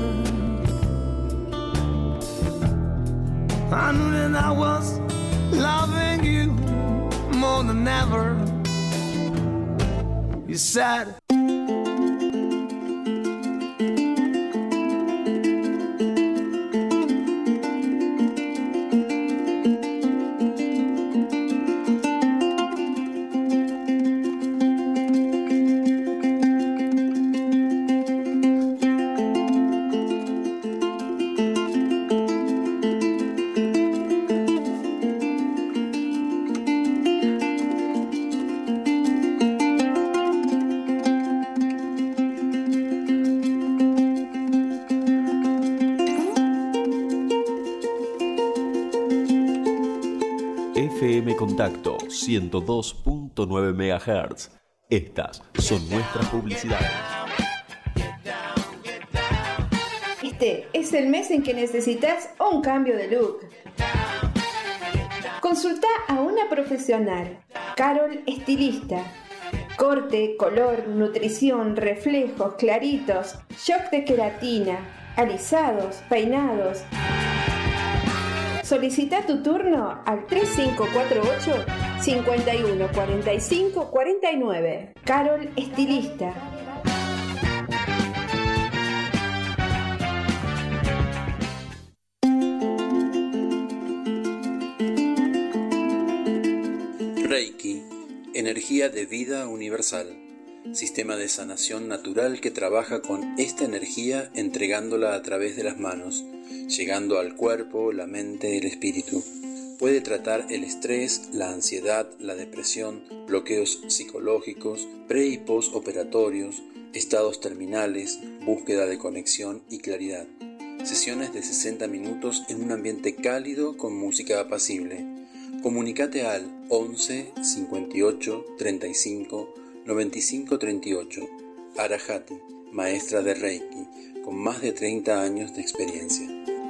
I knew that I was loving you more than ever. You said Contacto 102.9 MHz. Estas son nuestras publicidades. Este es el mes en que necesitas un cambio de look. Consulta a una profesional, Carol Estilista. Corte, color, nutrición, reflejos, claritos, shock de queratina, alisados, peinados. Solicita tu turno al 3548 51 45 49. Carol Estilista. Reiki, energía de vida universal, sistema de sanación natural que trabaja con esta energía entregándola a través de las manos, llegando al cuerpo, la mente, el espíritu. Puede tratar el estrés, la ansiedad, la depresión, bloqueos psicológicos, pre- y post-operatorios, estados terminales, búsqueda de conexión y claridad. Sesiones de 60 minutos en un ambiente cálido con música apacible. Comunícate al 11 58 35 95 38. Arahati, maestra de Reiki, con más de 30 años de experiencia.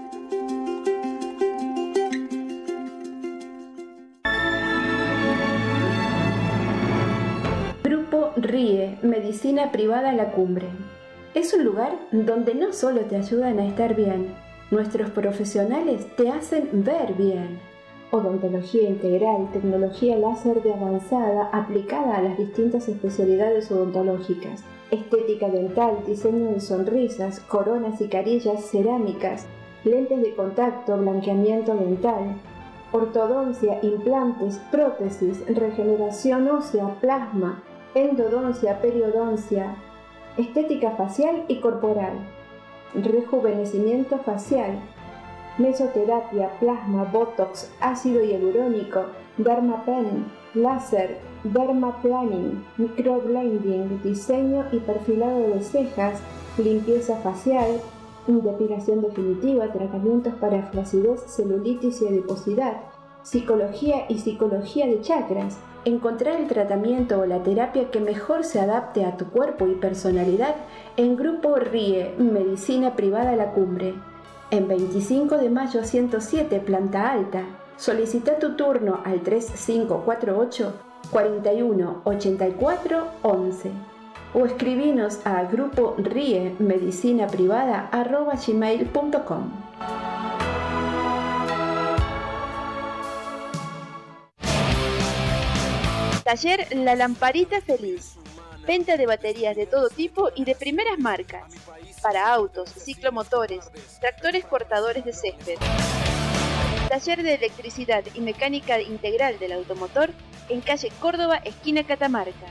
Grupo RIE, Medicina Privada La Cumbre. Es un lugar donde no solo te ayudan a estar bien, nuestros profesionales te hacen ver bien. Odontología integral, tecnología láser de avanzada aplicada a las distintas especialidades odontológicas, estética dental, diseño de sonrisas, coronas y carillas cerámicas, lentes de contacto, blanqueamiento dental, ortodoncia, implantes, prótesis, regeneración ósea, plasma, endodoncia, periodoncia, estética facial y corporal, rejuvenecimiento facial, mesoterapia, plasma, botox, ácido hialurónico, dermapen, láser, dermaplaning, microblending, diseño y perfilado de cejas, limpieza facial, depilación definitiva, tratamientos para flacidez, celulitis y adiposidad, psicología y psicología de chakras. Encontrar el tratamiento o la terapia que mejor se adapte a tu cuerpo y personalidad en Grupo RIE, Medicina Privada La Cumbre. En 25 de mayo 107, planta alta. Solicita tu turno al 3548 41 84 11 o escribinos a grupo RIE Medicina Privada @gmail.com. Taller La Lamparita Feliz. Venta de baterías de todo tipo y de primeras marcas. Para autos, ciclomotores, tractores cortadores de césped. Taller de electricidad y mecánica integral del automotor en calle Córdoba, esquina Catamarca.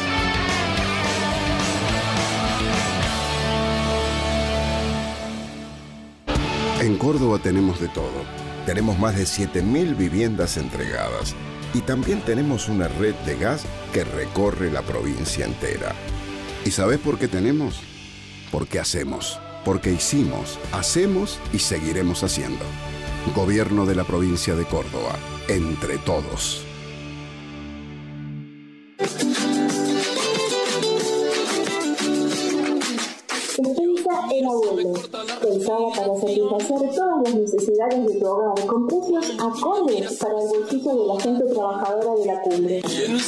En Córdoba tenemos de todo. Tenemos más de 7.000 viviendas entregadas. Y también tenemos una red de gas que recorre la provincia entera. ¿Y sabés por qué tenemos? Porque hacemos, porque hicimos, hacemos y seguiremos haciendo. Gobierno de la provincia de Córdoba, entre todos. Despensa El Abuelo, pensada para satisfacer todas las necesidades de tu hogar, con precios acordes para el bolsillo de la gente trabajadora de La Cumbre.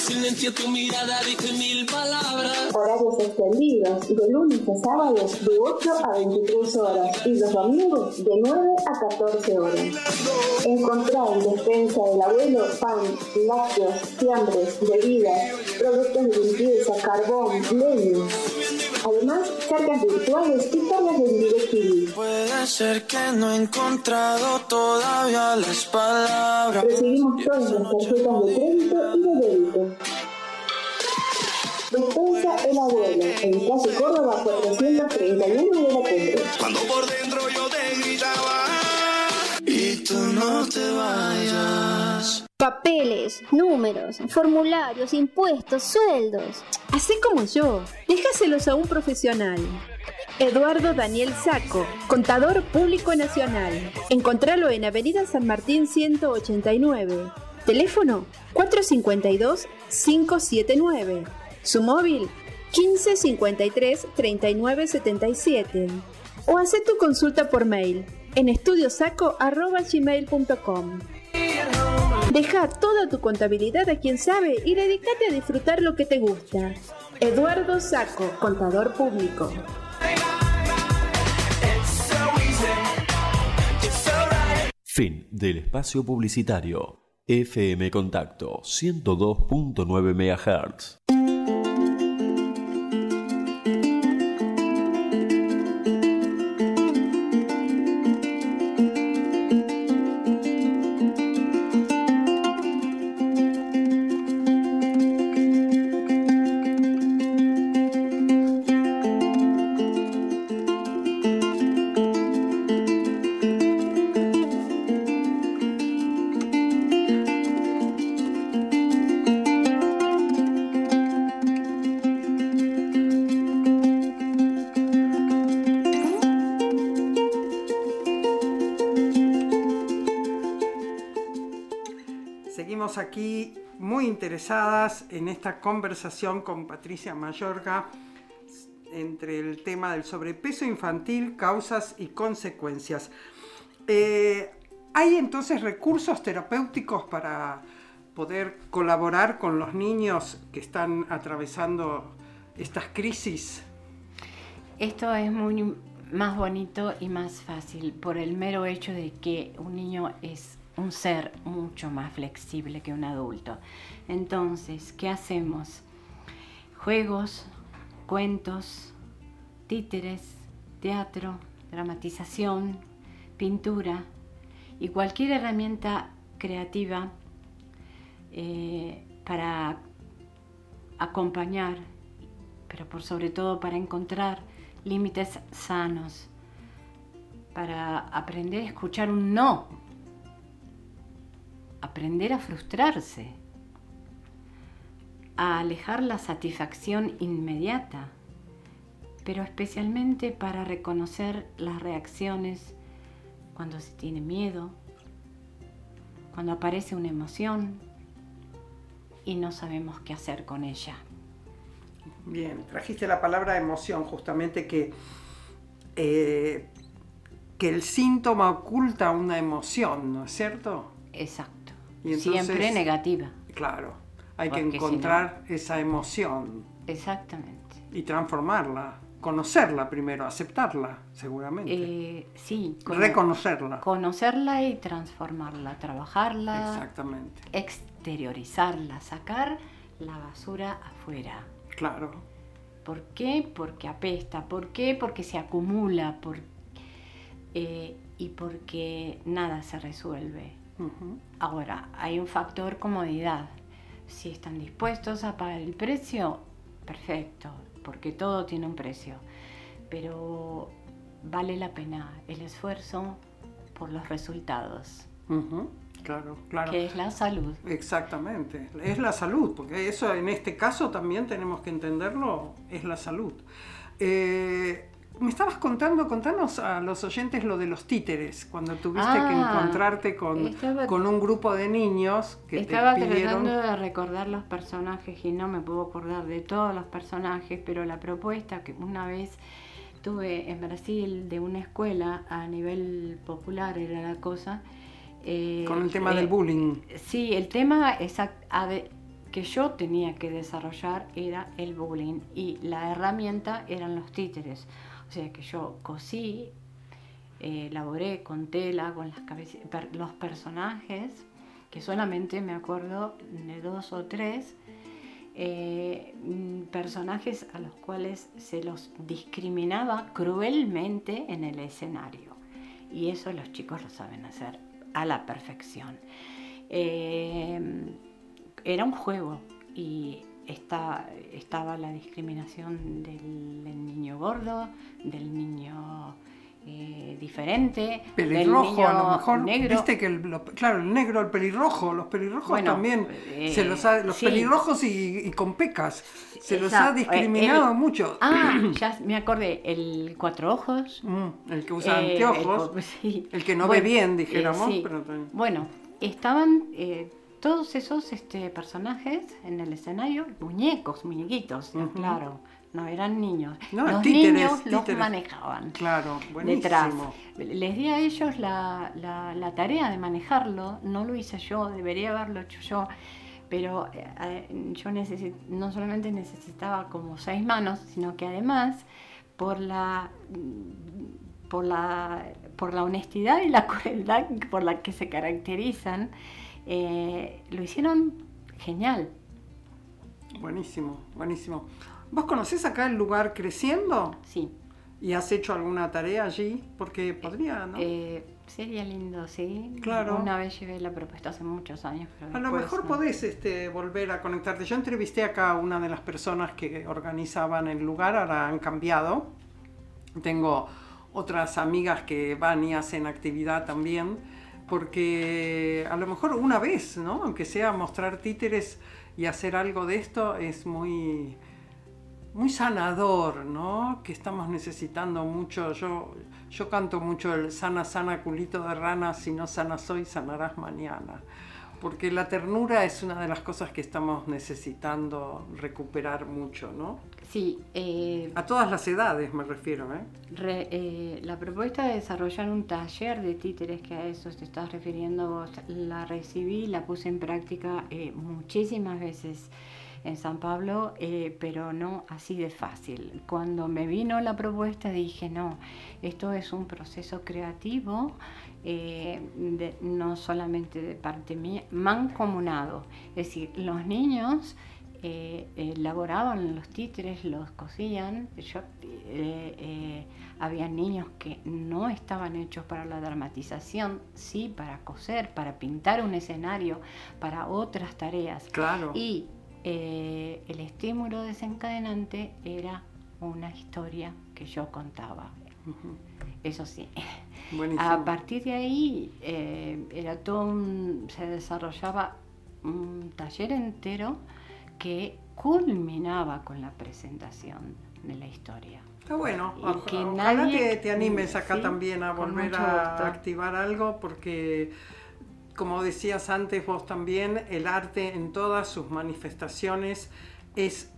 Horarios extendidos, de lunes a sábados de 8 a 23 horas y los domingos de 9 a 14 horas. Encontrá en Despensa El Abuelo pan, lácteos, fiambres, bebidas, productos de limpieza, carbón, leña. Además, cargas virtuales y formas de DirecTV. Puede ser que no he encontrado todavía las palabras. Recibimos todas las tarjetas de crédito y de débito. Despensa El Abuelo, en calle Córdoba 431 de La Cumbre. Cuando por dentro yo te gritaba y tú no te vayas. Papeles, números, formularios, impuestos, sueldos. Hacé como yo, déjaselos a un profesional. Eduardo Daniel Saco, Contador Público Nacional. Encontralo en Avenida San Martín 189. Teléfono 452-579. Su móvil 1553-3977. O haz tu consulta por mail en estudiosaco@gmail.com. Deja toda tu contabilidad a quien sabe y dedícate a disfrutar lo que te gusta. Eduardo Saco, contador público. Fin del espacio publicitario. FM Contacto 102.9 MHz. Aquí muy interesadas en esta conversación con Patricia Mayorga entre el tema del sobrepeso infantil, causas y consecuencias. ¿Hay entonces recursos terapéuticos para poder colaborar con los niños que están atravesando estas crisis? Esto es muy más bonito y más fácil por el mero hecho de que un niño es un ser mucho más flexible que un adulto. Entonces, ¿qué hacemos? Juegos, cuentos, títeres, teatro, dramatización, pintura y cualquier herramienta creativa para acompañar, pero por sobre todo para encontrar límites sanos, para aprender a escuchar un no, aprender a frustrarse, a alejar la satisfacción inmediata, pero especialmente para reconocer las reacciones cuando se tiene miedo, cuando aparece una emoción y no sabemos qué hacer con ella. Bien, trajiste la palabra emoción, justamente que el síntoma oculta una emoción, ¿no es cierto? Exacto. Y entonces, siempre negativa. Claro, hay que encontrar esa emoción. Exactamente. Y transformarla, conocerla primero, aceptarla, seguramente. Sí. Reconocerla. Conocerla y transformarla, trabajarla. Exactamente. Exteriorizarla, sacar la basura afuera. Claro. ¿Por qué? Porque apesta. ¿Por qué? Porque se acumula. Y porque nada se resuelve. Uh-huh. Ahora, hay un factor comodidad. Si están dispuestos a pagar el precio, perfecto, porque todo tiene un precio. Pero vale la pena el esfuerzo por los resultados. Uh-huh. Claro. Que es la salud. Exactamente, es la salud, porque eso en este caso también tenemos que entenderlo, es la salud. Me estabas contanos a los oyentes lo de los títeres, cuando tuviste que encontrarte con un grupo de niños que estaba te pidieron... tratando de recordar los personajes y no me puedo acordar de todos los personajes, pero la propuesta que una vez tuve en Brasil de una escuela a nivel popular era la cosa... con el tema del bullying. Sí, el tema que yo tenía que desarrollar era el bullying y la herramienta eran los títeres. O sea que yo cosí, elaboré con tela, con los personajes, que solamente me acuerdo de 2 o 3 personajes a los cuales se los discriminaba cruelmente en el escenario. Y eso los chicos lo saben hacer a la perfección. Era un juego y estaba la discriminación del niño gordo, del niño diferente, pelirrojo, del niño a lo mejor, negro. Viste que el negro, el pelirrojo, los pelirrojos bueno, también, los sí. Pelirrojos y con pecas, se los ha discriminado mucho. Ya me acordé, el 4 ojos. El que usa anteojos, sí. el que no ve bien, dijéramos. Sí. Pero... Bueno, estaban todos esos personajes en el escenario, muñequitos, claro, no eran niños. No, los títeres, niños títeres. los manejaban. Claro, buenísimo. Detrás. Les di a ellos la tarea de manejarlo, no lo hice yo, debería haberlo hecho yo, pero yo no solamente necesitaba como 6 manos, sino que además por la honestidad y la crueldad por la que se caracterizan, lo hicieron genial. Buenísimo, buenísimo. ¿Vos conocés acá el lugar Creciendo? Sí. ¿Y has hecho alguna tarea allí? Porque podría, ¿no? Sería lindo, sí. Claro. Una vez llevé la propuesta hace muchos años. Pero a lo mejor no. podés volver a conectarte. Yo entrevisté acá a una de las personas que organizaban el lugar, ahora han cambiado. Tengo otras amigas que van y hacen actividad también, porque a lo mejor una vez, ¿no? Aunque sea mostrar títeres y hacer algo de esto, es muy sanador, ¿no? Que estamos necesitando mucho. Yo canto mucho el sana, sana, culito de rana, si no sanas hoy, sanarás mañana. Porque la ternura es una de las cosas que estamos necesitando recuperar mucho, ¿no? Sí. A todas las edades me refiero, ¿eh? La propuesta de desarrollar un taller de títeres, que a eso te estás refiriendo vos, la recibí, la puse en práctica muchísimas veces en San Pablo, pero no así de fácil. Cuando me vino la propuesta dije, no, esto es un proceso creativo, no solamente de parte mía, mancomunado. Es decir, los niños elaboraban los títeres, los cosían. Había niños que no estaban hechos para la dramatización, sí para coser, para pintar un escenario, para otras tareas. Claro. Y el estímulo desencadenante era una historia que yo contaba. Uh-huh. Eso sí. Buenísimo. A partir de ahí se desarrollaba un taller entero que culminaba con la presentación de la historia. Está bueno, ojalá te animes acá, sí, también a volver a activar algo, porque como decías antes vos también, el arte en todas sus manifestaciones es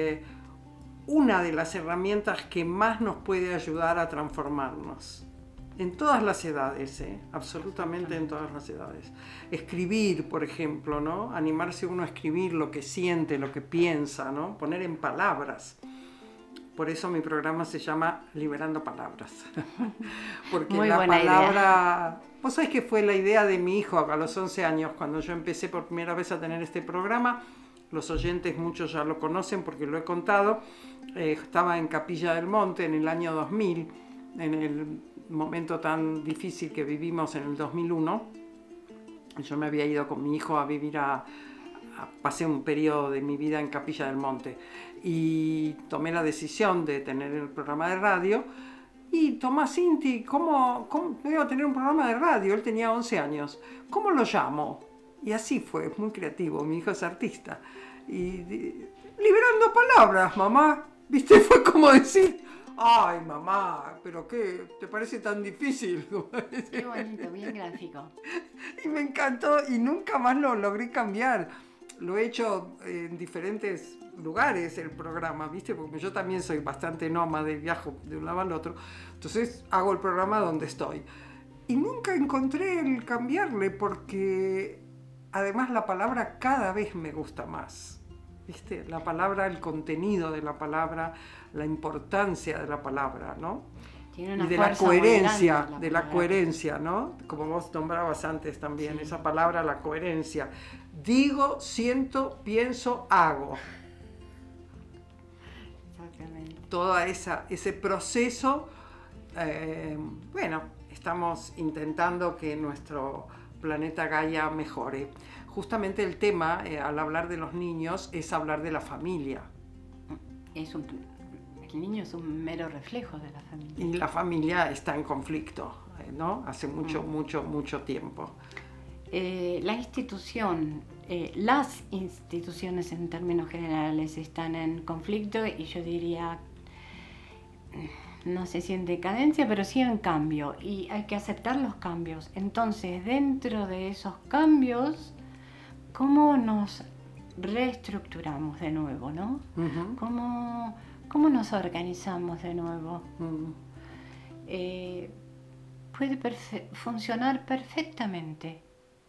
una de las herramientas que más nos puede ayudar a transformarnos. En todas las edades, absolutamente en todas las edades. Escribir, por ejemplo, ¿no? Animarse uno a escribir lo que siente, lo que piensa, ¿no? Poner en palabras. Por eso mi programa se llama Liberando Palabras. Porque muy la buena palabra... Idea. Vos sabés que fue la idea de mi hijo a los 11 años, cuando yo empecé por primera vez a tener este programa. Los oyentes muchos ya lo conocen porque lo he contado. Estaba en Capilla del Monte en el año 2000, en el momento tan difícil que vivimos en el 2001. Yo me había ido con mi hijo a vivir pasé un periodo de mi vida en Capilla del Monte y tomé la decisión de tener el programa de radio. Y Tomás Inti, ¿cómo iba a tener un programa de radio? Él tenía 11 años. ¿Cómo lo llamo? Y así fue, muy creativo, mi hijo es artista. Y liberando palabras, mamá. ¿Viste? Fue como decir, ay, mamá, pero ¿qué? ¿Te parece tan difícil? Qué bonito, bien gráfico. Y me encantó y nunca más lo logré cambiar. Lo he hecho en diferentes lugares el programa, ¿viste? Porque yo también soy bastante nómade, viajo de un lado al otro. Entonces hago el programa donde estoy. Y nunca encontré el cambiarle porque además la palabra cada vez me gusta más. ¿Viste? La palabra, el contenido de la palabra, la importancia de la palabra, ¿no? Tiene una y de la coherencia, ¿no? Como vos nombrabas antes también, sí. Esa palabra, la coherencia. Digo, siento, pienso, hago. Exactamente. Todo ese proceso, bueno, estamos intentando que nuestro planeta Gaia mejore. Justamente el tema, al hablar de los niños, es hablar de la familia. El niño es un mero reflejo de la familia. Y la familia está en conflicto, ¿no? Hace mucho tiempo. Las instituciones en términos generales están en conflicto y yo diría, no sé si en decadencia, pero sí en cambio. Y hay que aceptar los cambios. Entonces, dentro de esos cambios, cómo nos reestructuramos de nuevo, ¿no? Ujú. ¿Cómo nos organizamos de nuevo? Puede funcionar perfectamente.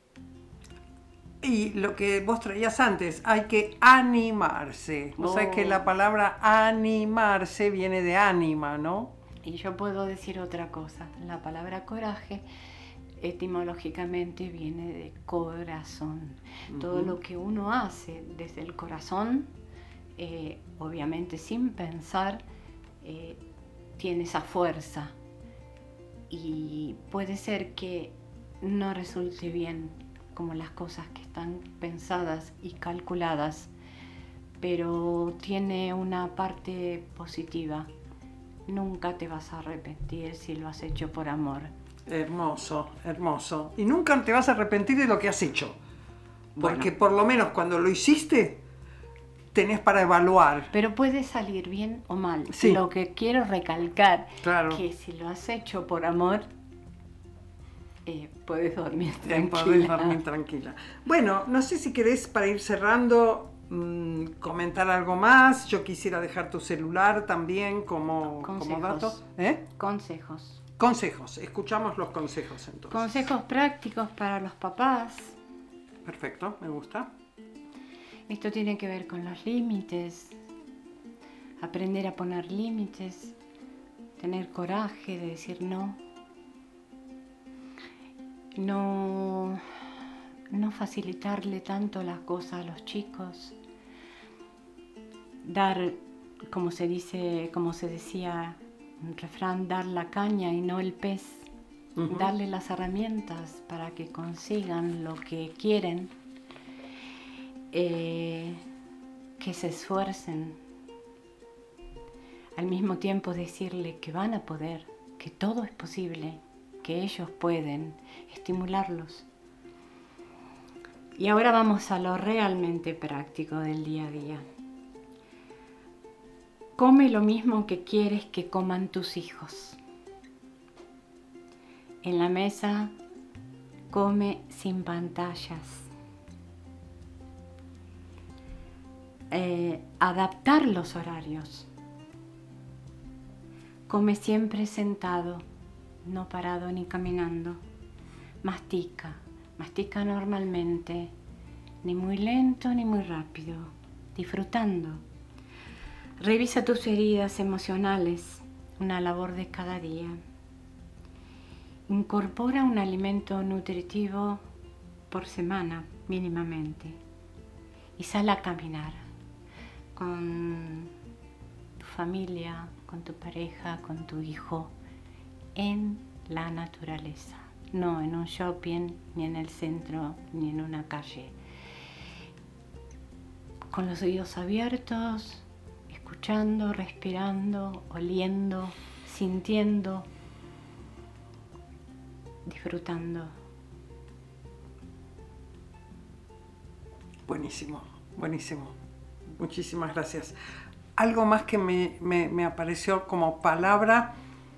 Y lo que vos traías antes, hay que animarse. Vos sabés que la palabra animarse viene de ánima, ¿no? Y yo puedo decir otra cosa. La palabra coraje etimológicamente viene de corazón. Todo lo que uno hace desde el corazón, obviamente sin pensar, tiene esa fuerza. Y puede ser que no resulte bien como las cosas que están pensadas y calculadas, pero tiene una parte positiva. Nunca te vas a arrepentir si lo has hecho por amor. Hermoso, hermoso. Y nunca te vas a arrepentir de lo que has hecho. Porque por lo menos cuando lo hiciste, tenés para evaluar. Pero puede salir bien o mal. Sí. Lo que quiero recalcar, claro, que si lo has hecho por amor, puedes dormir tranquila. Podés dormir tranquila. Bueno, no sé si querés, para ir cerrando, comentar algo más. Yo quisiera dejar tu celular también como dato. Consejos. Consejos. Escuchamos los consejos entonces. Consejos prácticos para los papás. Perfecto, me gusta. Esto tiene que ver con los límites. Aprender a poner límites. Tener coraje de decir no. No facilitarle tanto las cosas a los chicos. Dar, como se decía un refrán, dar la caña y no el pez. Darle las herramientas para que consigan lo que quieren. Que se esfuercen. Al mismo tiempo decirle que van a poder, que todo es posible, que ellos pueden, estimularlos. Y ahora vamos a lo realmente práctico del día a día. Come lo mismo que quieres que coman tus hijos. En la mesa, come sin pantallas. Adaptar los horarios. Come siempre sentado, no parado ni caminando. Mastica normalmente, ni muy lento ni muy rápido, disfrutando. Revisa tus heridas emocionales, una labor de cada día. Incorpora un alimento nutritivo por semana, mínimamente. Y sal a caminar con tu familia, con tu pareja, con tu hijo, en la naturaleza. No en un shopping, ni en el centro, ni en una calle. Con los oídos abiertos, escuchando, respirando, oliendo, sintiendo, disfrutando. Buenísimo, buenísimo. Muchísimas gracias. Algo más que me apareció como palabra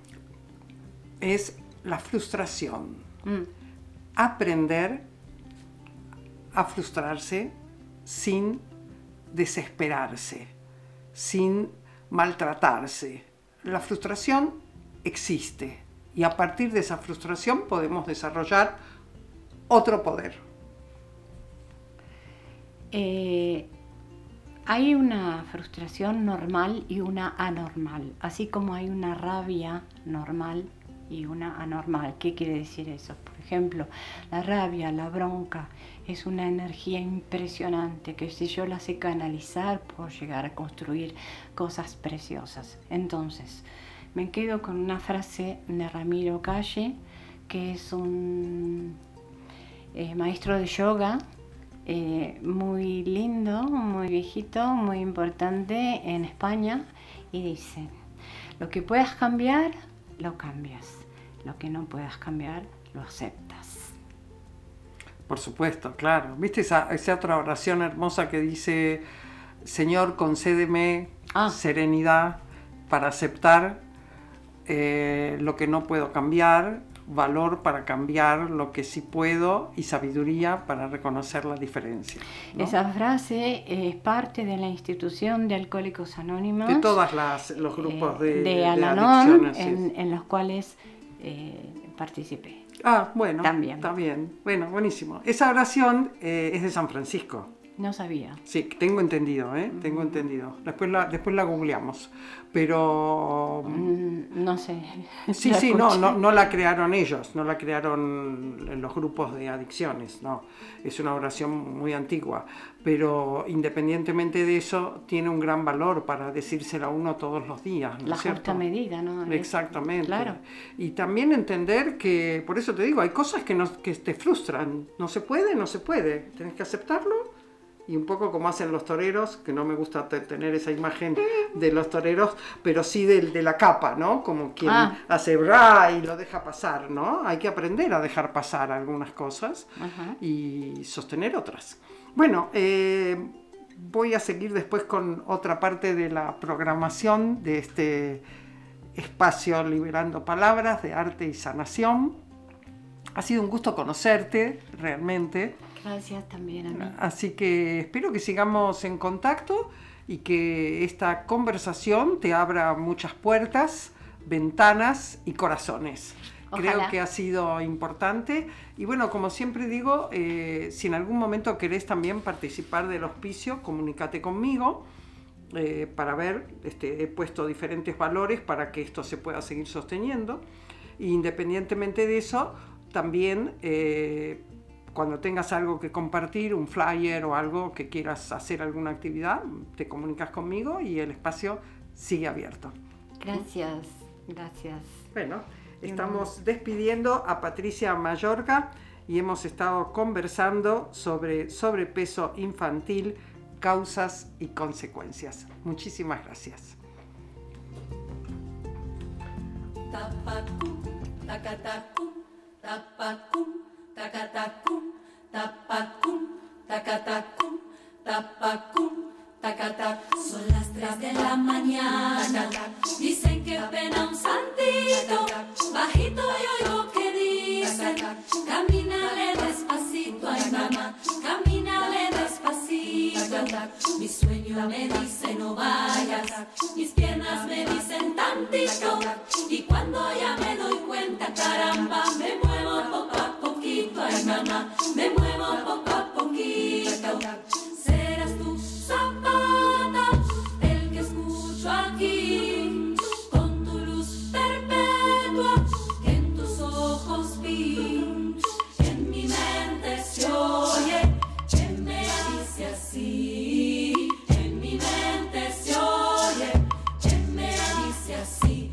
es la frustración. Aprender a frustrarse sin desesperarse, sin maltratarse. La frustración existe y a partir de esa frustración podemos desarrollar otro poder. Hay una frustración normal y una anormal, así como hay una rabia normal y una anormal. ¿Qué quiere decir eso? Por ejemplo, la rabia, la bronca, es una energía impresionante que si yo la sé canalizar puedo llegar a construir cosas preciosas. Entonces, me quedo con una frase de Ramiro Calle, que es un maestro de yoga, muy lindo, muy viejito, muy importante en España, y dice: lo que puedas cambiar, lo cambias. Lo que no puedas cambiar, lo aceptas. Por supuesto, claro. ¿Viste esa otra oración hermosa que dice: Señor, concédeme serenidad para aceptar lo que no puedo cambiar, valor para cambiar lo que sí puedo y sabiduría para reconocer la diferencia, ¿no? Esa frase es parte de la institución de Alcohólicos Anónimos. De todos los grupos de Al-Anon, adicciones, en los cuales participé. Ah, bueno, también. Está bien. Bueno, buenísimo. Esa oración es de San Francisco. No sabía. Sí, tengo entendido, tengo entendido. Después la googleamos. Pero... no sé. Sí, no la crearon ellos, no la crearon los grupos de adicciones, no. Es una oración muy antigua. Pero independientemente de eso, tiene un gran valor para decírsela a uno todos los días, ¿no La es cierto? justa medida, ¿no? Exactamente. Claro. Y también entender que, por eso te digo, hay cosas que te frustran. No se puede. Tienes que aceptarlo. Y un poco como hacen los toreros, que no me gusta tener esa imagen de los toreros, pero sí de la capa, ¿no? Como quien hace bra y lo deja pasar, ¿no? Hay que aprender a dejar pasar algunas cosas y sostener otras. Bueno, voy a seguir después con otra parte de la programación de este espacio Liberando Palabras de Arte y Sanación. Ha sido un gusto conocerte, realmente. Gracias también a mí. Así que espero que sigamos en contacto y que esta conversación te abra muchas puertas, ventanas y corazones. Ojalá. Creo que ha sido importante. Y bueno, como siempre digo, si en algún momento querés también participar del auspicio, comunícate conmigo para ver, he puesto diferentes valores para que esto se pueda seguir sosteniendo. E independientemente de eso, también... cuando tengas algo que compartir, un flyer o algo que quieras hacer alguna actividad, te comunicas conmigo y el espacio sigue abierto. Gracias. Bueno, estamos despidiendo a Patricia Mayorga y hemos estado conversando sobre sobrepeso infantil, causas y consecuencias. Muchísimas gracias. Tacatacum, tapacum, tacatacum, tapacum, tacatacum. Son las 3 de la mañana. Dicen que pena un santito. Bajito yo oigo que dicen: camínale despacito, ay mamá, camínale despacito. Mi sueño me dice no vayas, mis piernas me dicen tantito. Y cuando ya me doy cuenta, caramba, me muevo poco a poquito, ay mamá, me muevo poco a poquito. Serás tu zapata, el que escucho aquí, con tu luz perpetua, que en tus ojos vi. En mi mente se oye, que me dice así. En mi mente se oye, que me dice así.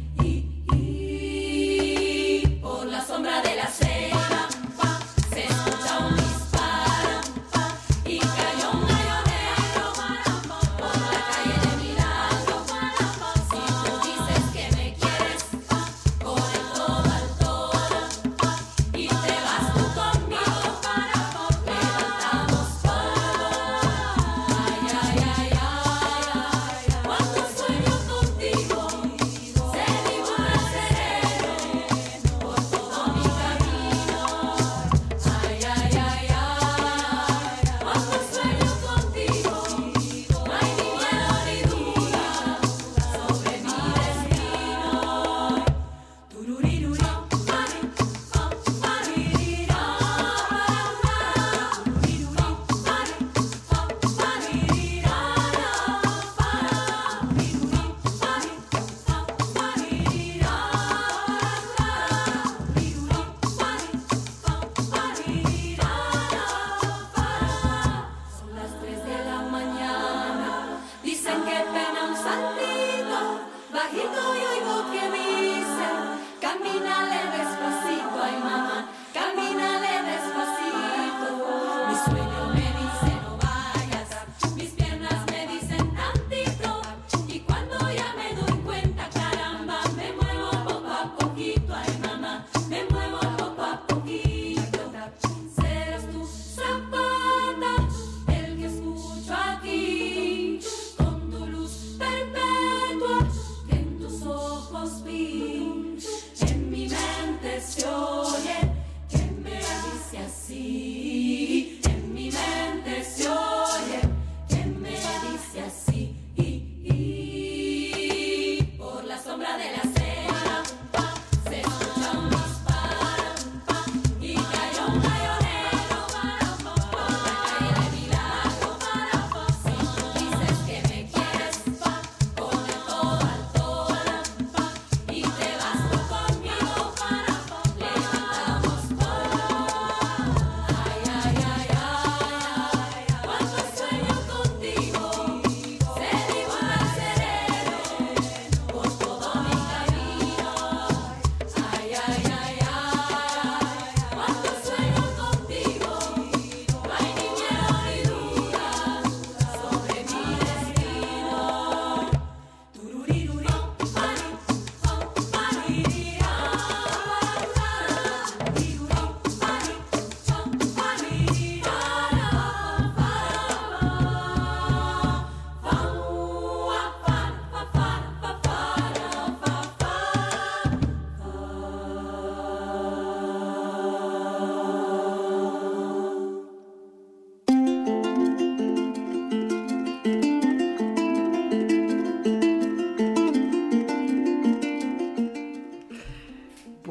Por la sombra de la cena se escucha un disparo y cayó un gallo negro por la calle de Milagro. Si tú dices que me quieres, corre todo al toro y te vas tú conmigo. Levantamos polvo. Ay, ay, ay, ay. Cuando sueño contigo, se dibuja el sereno por todo mi camino. Ay, ay, ay, ay. Cuando sueño contigo, no hay ni miedo ni duda sobre mi destino. Tururiruri, pari, paririra. Tururiruri, pari, paririra. Son las 3 de la mañana, dicen que pena un santito, bajito y oigo que dicen: camínale despacito, ay mamá, camínale despacito. Mi sueño me dice no vayas, mis piernas me dicen tantito. Y cuando ya me doy cuenta, caramba, me muevo poco a poquito, ay mamá, me muevo poco a poquito. Serás tu zapata, el que escucho aquí, con tu luz perpetua, que en tus ojos vi. En mi mente se oye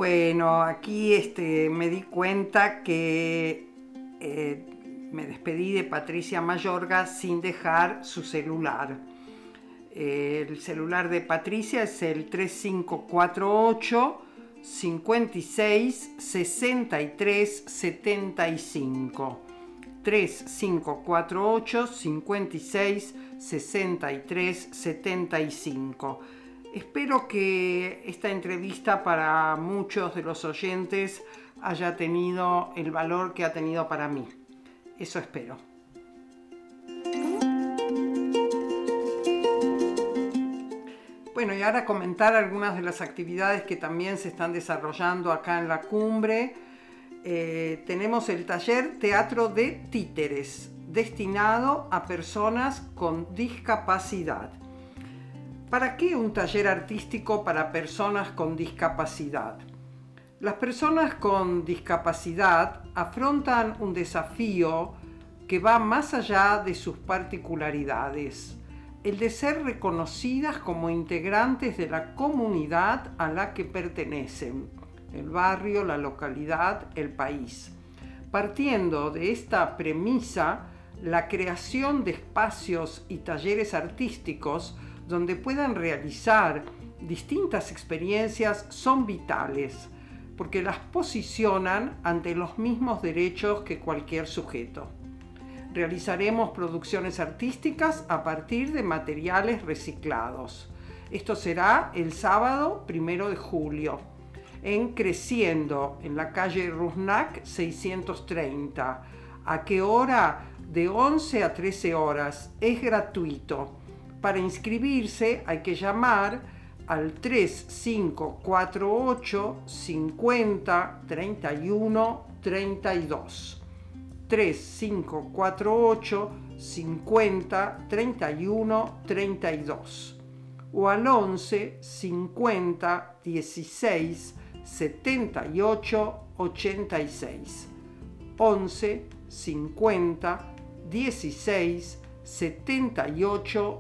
Bueno, aquí me di cuenta que me despedí de Patricia Mayorga sin dejar su celular. El celular de Patricia es el 3548 56 63 75. 3548 56 63 75. Espero que esta entrevista para muchos de los oyentes haya tenido el valor que ha tenido para mí. Eso espero. Bueno, y ahora comentar algunas de las actividades que también se están desarrollando acá en la cumbre. Tenemos el taller Teatro de Títeres, destinado a personas con discapacidad. ¿Para qué un taller artístico para personas con discapacidad? Las personas con discapacidad afrontan un desafío que va más allá de sus particularidades, el de ser reconocidas como integrantes de la comunidad a la que pertenecen, el barrio, la localidad, el país. Partiendo de esta premisa, la creación de espacios y talleres artísticos donde puedan realizar distintas experiencias son vitales, porque las posicionan ante los mismos derechos que cualquier sujeto. Realizaremos producciones artísticas a partir de materiales reciclados. Esto será el sábado 1 de julio, en Creciendo, en la calle Rusnak 630. ¿A qué hora? De 11 a 13 horas. Es gratuito. Para inscribirse hay que llamar al 3548 50 31 32. 3548 50 31 32 o al 11 50 16 78 86. 11 50 16 78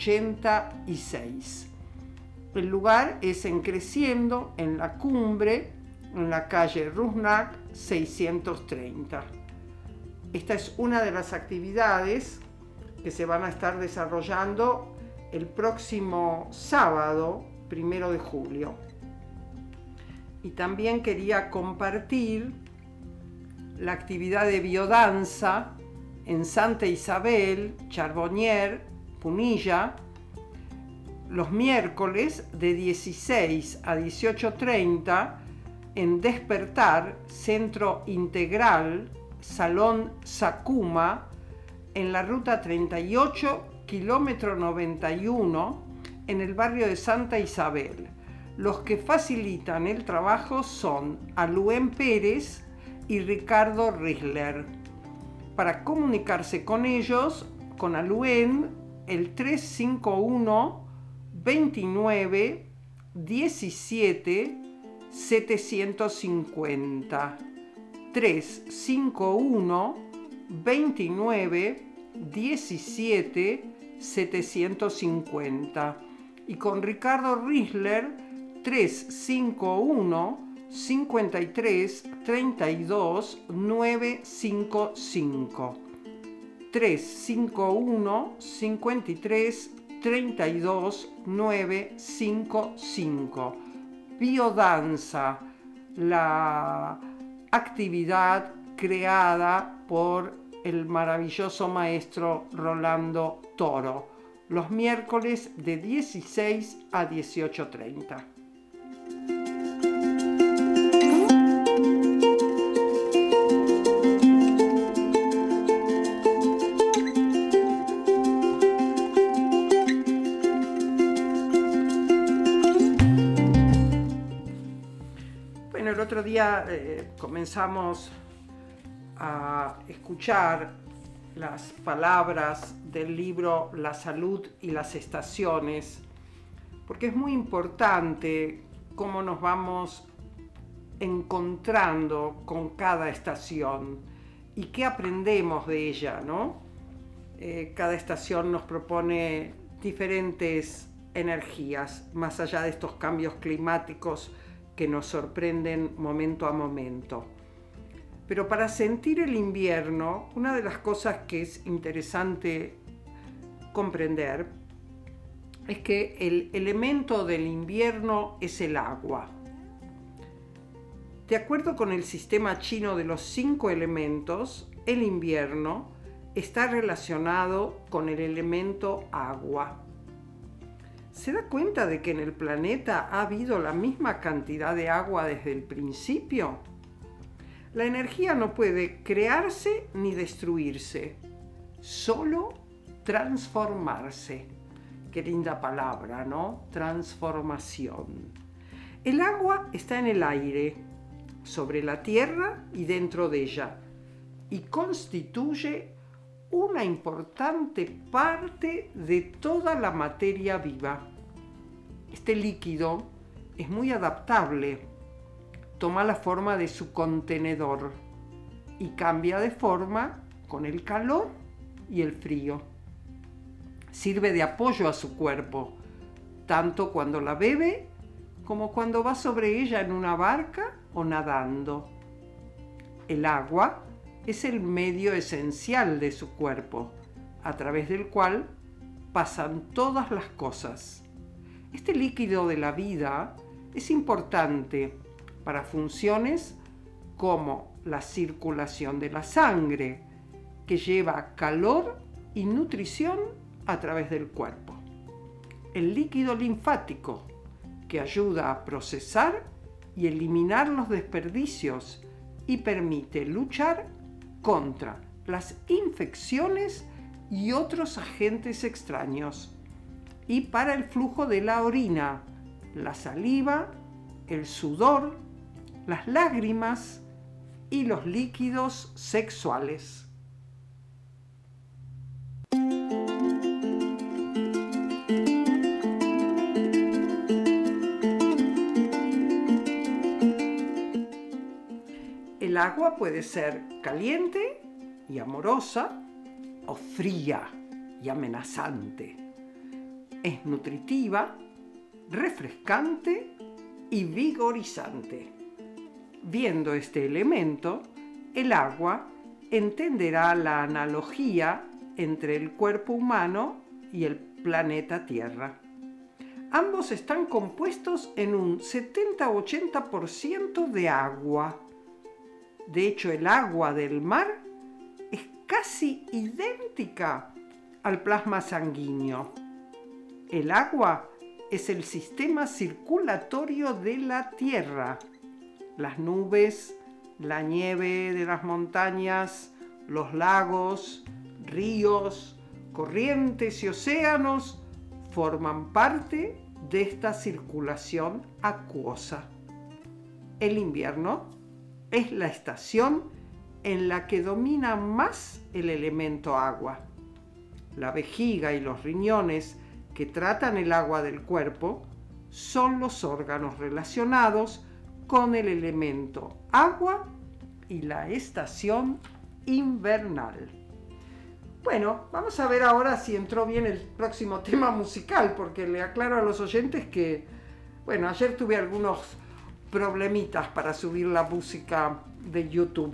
86. El lugar es en Creciendo, en la cumbre, en la calle Rusnak 630. Esta es una de las actividades que se van a estar desarrollando el próximo sábado 1 de julio. Y también quería compartir la actividad de biodanza en Santa Isabel, Charbonnier, Punilla, los miércoles de 16 a 18:30 en Despertar, Centro Integral, Salón Sacuma, en la ruta 38, kilómetro 91, en el barrio de Santa Isabel. Los que facilitan el trabajo son Aluen Pérez y Ricardo Risler. Para comunicarse con ellos, con Aluen, el 351 29 17 750. 351 29 17 750. Y con Ricardo Risler, 351 53 32 955. 351 53 32 955. Biodanza, la actividad creada por el maravilloso maestro Rolando Toro, los miércoles de 16 a 18:30. El otro día comenzamos a escuchar las palabras del libro La salud y las estaciones, porque es muy importante cómo nos vamos encontrando con cada estación y qué aprendemos de ella, ¿no? Cada estación nos propone diferentes energías, más allá de estos cambios climáticos que nos sorprenden momento a momento. Pero para sentir el invierno, una de las cosas que es interesante comprender es que el elemento del invierno es el agua. De acuerdo con el sistema chino de los 5 elementos, el invierno está relacionado con el elemento agua. ¿Se da cuenta de que en el planeta ha habido la misma cantidad de agua desde el principio? La energía no puede crearse ni destruirse, solo transformarse. Qué linda palabra, ¿no? Transformación. El agua está en el aire, sobre la tierra y dentro de ella, y constituye una importante parte de toda la materia viva. Este líquido es muy adaptable, toma la forma de su contenedor y cambia de forma con el calor y el frío. Sirve de apoyo a su cuerpo, tanto cuando la bebe como cuando va sobre ella en una barca o nadando. El agua es el medio esencial de su cuerpo, a través del cual pasan todas las cosas. Este líquido de la vida es importante para funciones como la circulación de la sangre, que lleva calor y nutrición a través del cuerpo. El líquido linfático, que ayuda a procesar y eliminar los desperdicios y permite luchar contra las infecciones y otros agentes extraños. Y para el flujo de la orina, la saliva, el sudor, las lágrimas y los líquidos sexuales. El agua puede ser caliente y amorosa o fría y amenazante. Es nutritiva, refrescante y vigorizante. Viendo este elemento, el agua entenderá la analogía entre el cuerpo humano y el planeta Tierra. Ambos están compuestos en un 70-80% de agua. De hecho, el agua del mar es casi idéntica al plasma sanguíneo. El agua es el sistema circulatorio de la Tierra. Las nubes, la nieve de las montañas, los lagos, ríos, corrientes y océanos forman parte de esta circulación acuosa. El invierno es la estación en la que domina más el elemento agua. La vejiga y los riñones que tratan el agua del cuerpo son los órganos relacionados con el elemento agua y la estación invernal. Bueno, vamos a ver ahora si entró bien el próximo tema musical, porque le aclaro a los oyentes que, bueno, ayer tuve algunos problemitas para subir la música de YouTube.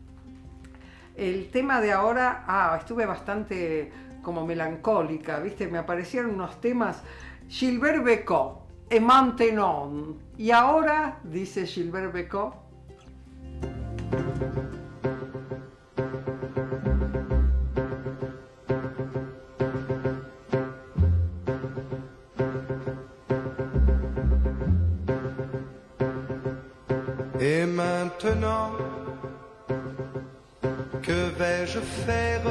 El tema de ahora, estuve bastante como melancólica, ¿viste? Me aparecieron unos temas, Gilbert Bécaud, et maintenant. Y ahora, dice Gilbert Bécaud, et maintenant, que vais-je faire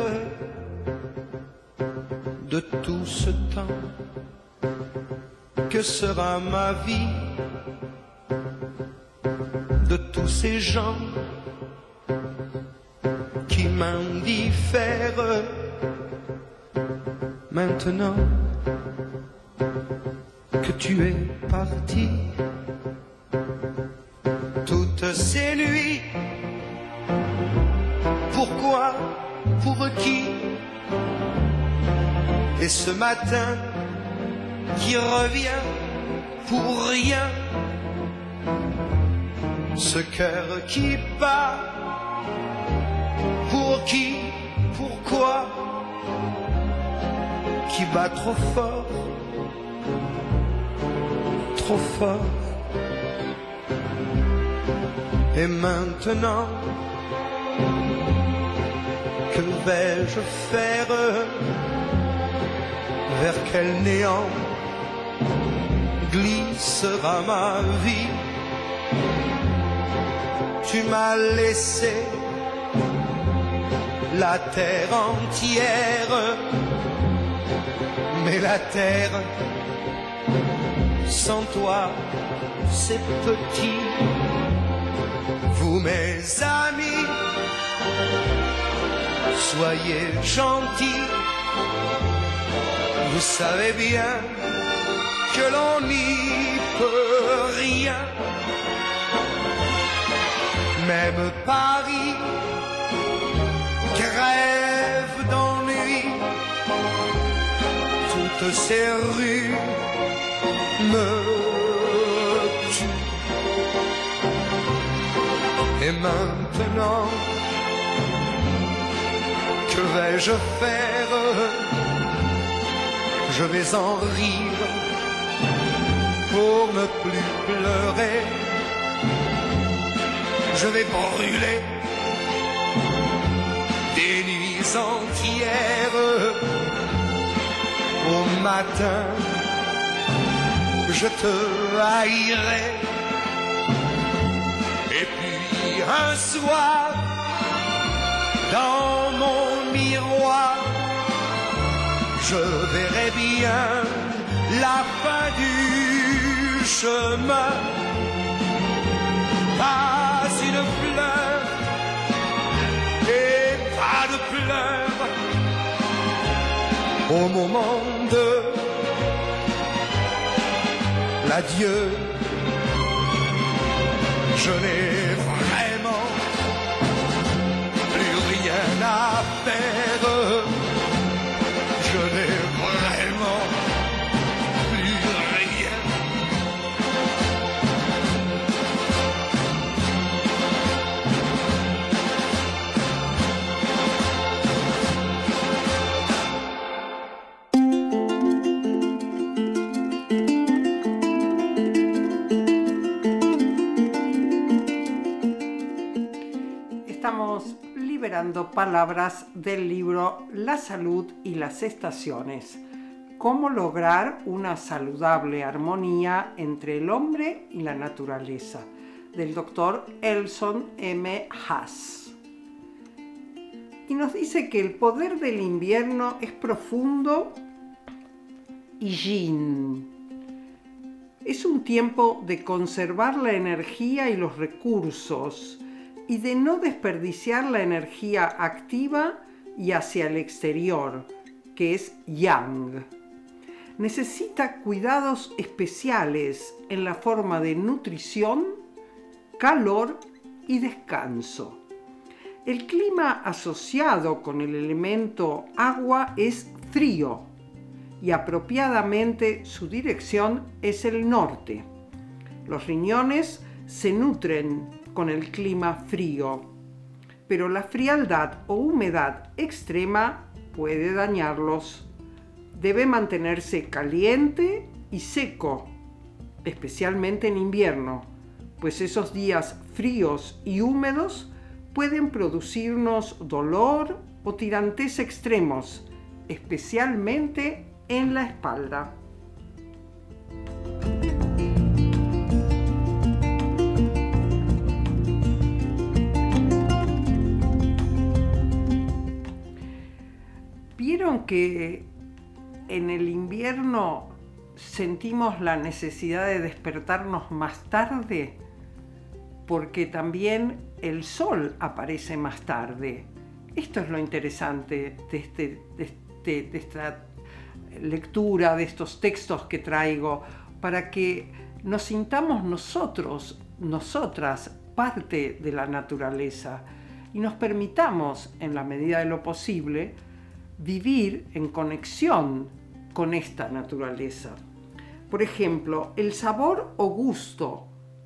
de tout ce temps? Que sera ma vie de tous ces gens qui m'indiffèrent? Maintenant que tu es parti, toutes ces nuits, pourquoi, pour qui? Et ce matin qui revient pour rien, Ce cœur qui bat, pour qui, pourquoi, qui bat trop fort, trop fort. Et maintenant, que vais-je faire? Vers quel néant glissera ma vie? Tu m'as laissé la terre entière, mais la terre sans toi c'est petit. Vous mes amis, soyez gentils, vous savez bien que l'on n'y peut rien. Même Paris crève d'ennui, toutes ces rues me tuent. Et maintenant, que vais-je faire? Je vais en rire pour ne plus pleurer. Je vais brûler des nuits entières. Au matin, je te haïrai. Et puis un soir, dans mon miroir, je verrai bien la fin du chemin. Pas une fleur et pas de pleurs au moment de l'adieu. Je n'ai vraiment plus rien à faire. Je n'ai vraiment plus rien. Estamos liberando palabras del libro La salud y las estaciones. Cómo lograr una saludable armonía entre el hombre y la naturaleza, del doctor Elson M. Haas. Y nos dice que el poder del invierno es profundo y yin. Es un tiempo de conservar la energía y los recursos y de no desperdiciar la energía activa y hacia el exterior, que es yang. Necesita cuidados especiales en la forma de nutrición, calor y descanso. El clima asociado con el elemento agua es frío y apropiadamente su dirección es el norte. Los riñones se nutren con el clima frío, pero la frialdad o humedad extrema puede dañarlos. Debe mantenerse caliente y seco, especialmente en invierno, pues esos días fríos y húmedos pueden producirnos dolor o tirantes extremos, especialmente en la espalda. ¿Vieron que en el invierno sentimos la necesidad de despertarnos más tarde? Porque también el sol aparece más tarde. Esto es lo interesante de esta lectura, de estos textos que traigo, para que nos sintamos nosotros, nosotras, parte de la naturaleza y nos permitamos, en la medida de lo posible, vivir en conexión con esta naturaleza. Por ejemplo, el sabor o gusto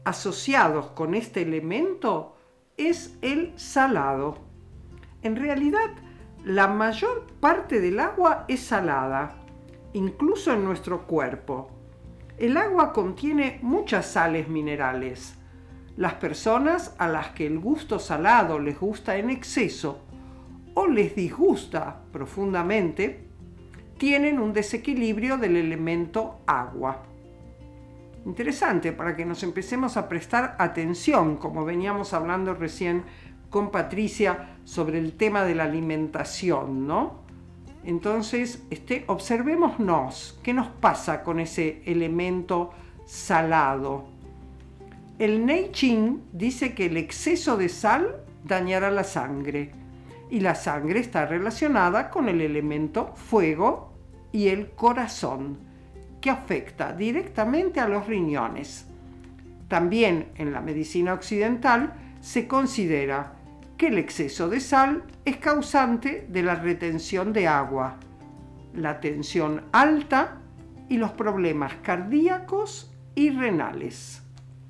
asociados con este elemento es el salado. En realidad, la mayor parte del agua es salada, incluso en nuestro cuerpo. El agua contiene muchas sales minerales. Las personas a las que el gusto salado les gusta en exceso o les disgusta profundamente, tienen un desequilibrio del elemento agua. Interesante para que nos empecemos a prestar atención, como veníamos hablando recién con Patricia sobre el tema de la alimentación, ¿no? Entonces, observémonos qué nos pasa con ese elemento salado. El Nei Ching dice que el exceso de sal dañará la sangre y la sangre está relacionada con el elemento fuego y el corazón, que afecta directamente a los riñones. También en la medicina occidental se considera que el exceso de sal es causante de la retención de agua, la tensión alta y los problemas cardíacos y renales.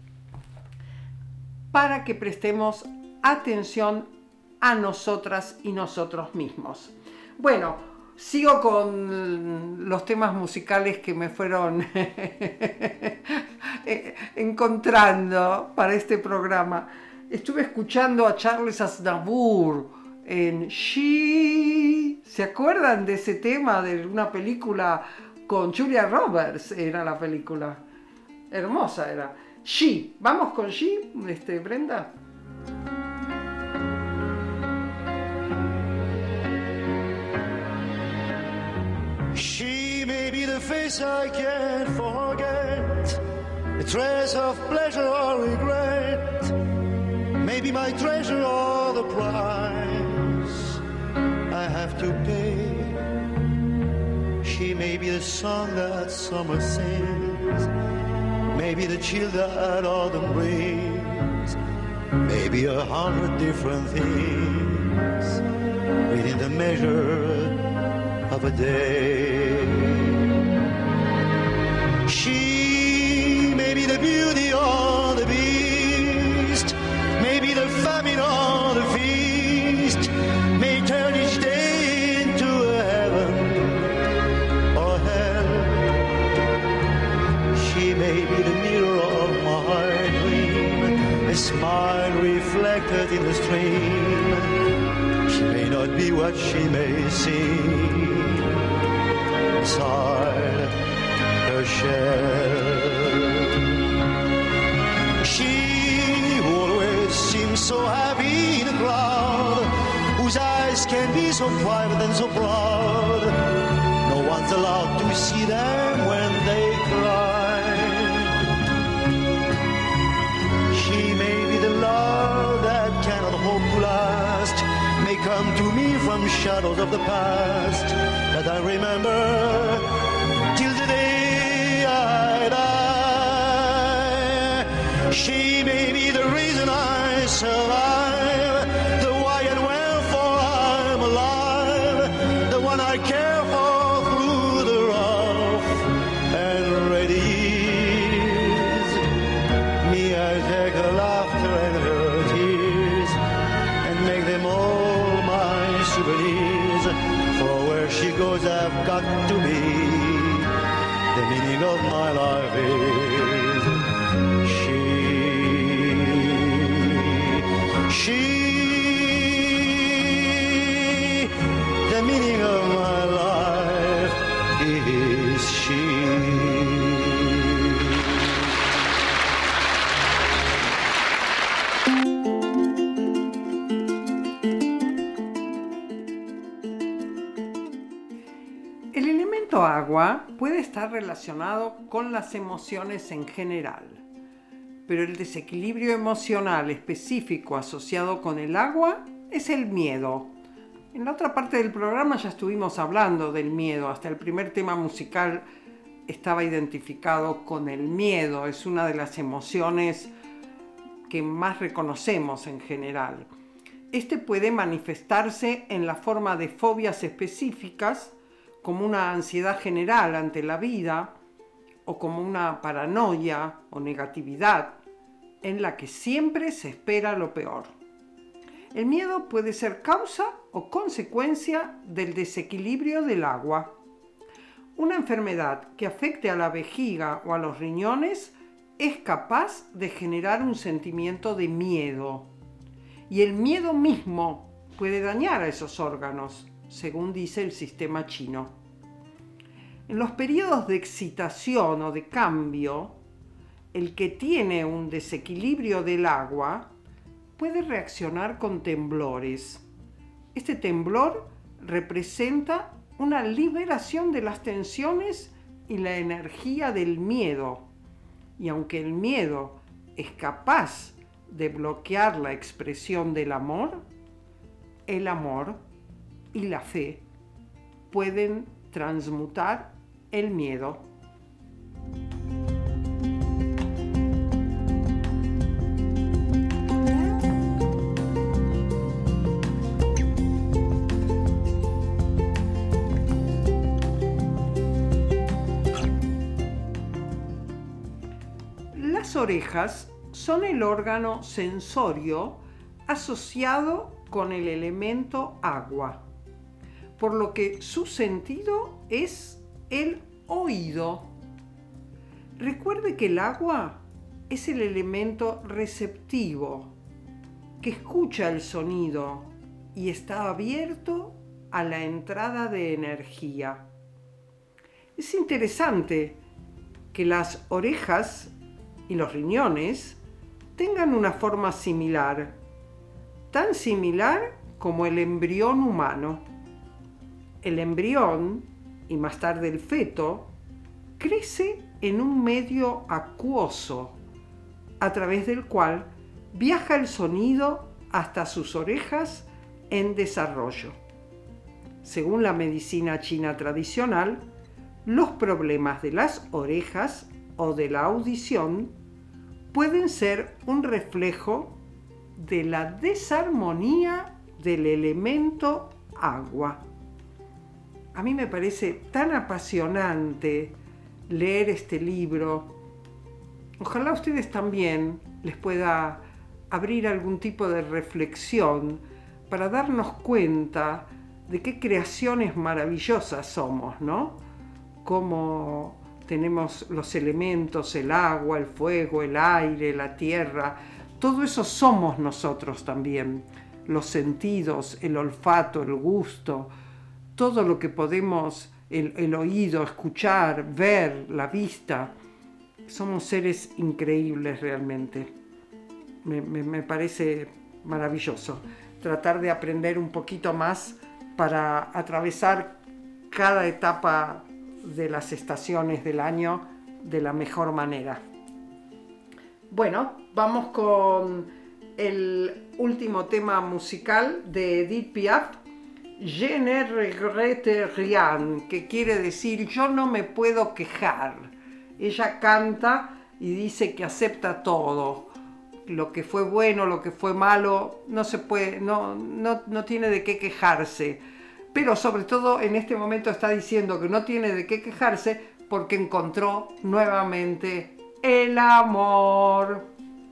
Para que prestemos atención a nosotras y nosotros mismos. Bueno, sigo con los temas musicales que me fueron encontrando para este programa. Estuve escuchando a Charles Aznavour en She. ¿Se acuerdan de ese tema de una película con Julia Roberts? Era la película. Hermosa era. She. ¿Vamos con She, Brenda? She may be the face I can't forget, a trace of pleasure or regret, maybe my treasure or the price I have to pay. She may be the song that summer sings, maybe the chill that autumn brings, maybe 100 different things within the measure of a day. She may be the beauty or the beast, maybe the famine or the feast, may turn each day into a heaven or hell. She may be the mirror of my dream, a smile reflected in the stream. She may not be what she may seem inside her shell. She who always seems so happy in a crowd, whose eyes can be so private and so proud, no one's allowed to see them when they cry. She may be the love that cannot hope to last, may come to me from shadows of the past that I remember till the day I die. She may be the reason I survive, the why and wherefore I'm alive, the one I care for through the rough and ready years. Me, I take her laughter and her tears and make them all my souvenirs. For where she goes, I've got to be. The meaning of my life is she. The meaning of my life is she. El elemento agua puede estar relacionado con las emociones en general, pero el desequilibrio emocional específico asociado con el agua es el miedo. En la otra parte del programa ya estuvimos hablando del miedo, hasta el primer tema musical estaba identificado con el miedo, es una de las emociones que más reconocemos en general. Este puede manifestarse en la forma de fobias específicas, como una ansiedad general ante la vida, o como una paranoia o negatividad, en la que siempre se espera lo peor. El miedo puede ser causa o consecuencia del desequilibrio del agua. Una enfermedad que afecte a la vejiga o a los riñones es capaz de generar un sentimiento de miedo. Y el miedo mismo puede dañar a esos órganos, según dice el sistema chino. En los periodos de excitación o de cambio, el que tiene un desequilibrio del agua puede reaccionar con temblores. Este temblor representa una liberación de las tensiones y la energía del miedo. Y aunque el miedo es capaz de bloquear la expresión del amor, el amor y la fe pueden transmutar el miedo. Las orejas son el órgano sensorio asociado con el elemento agua, por lo que su sentido es el oído. Recuerde que el agua es el elemento receptivo, que escucha el sonido y está abierto a la entrada de energía. Es interesante que las orejas y los riñones tengan una forma similar, tan similar como el embrión humano. El embrión, y más tarde el feto, crece en un medio acuoso, a través del cual viaja el sonido hasta sus orejas en desarrollo. Según la medicina china tradicional, los problemas de las orejas o de la audición pueden ser un reflejo de la desarmonía del elemento agua. A mí me parece tan apasionante leer este libro. Ojalá a ustedes también les pueda abrir algún tipo de reflexión para darnos cuenta de qué creaciones maravillosas somos, ¿no? Cómo tenemos los elementos, el agua, el fuego, el aire, la tierra. Todo eso somos nosotros también. Los sentidos, el olfato, el gusto, todo lo que podemos, el oído, escuchar, ver, la vista. Somos seres increíbles realmente. Me parece maravilloso tratar de aprender un poquito más para atravesar cada etapa de las estaciones del año de la mejor manera. Bueno, vamos con el último tema musical de Edith Piaf, Je ne regrette rien, que quiere decir yo no me puedo quejar. Ella canta y dice que acepta todo. Lo que fue bueno, lo que fue malo, no se puede, no tiene de qué quejarse. Pero sobre todo en este momento está diciendo que no tiene de qué quejarse porque encontró nuevamente el amor.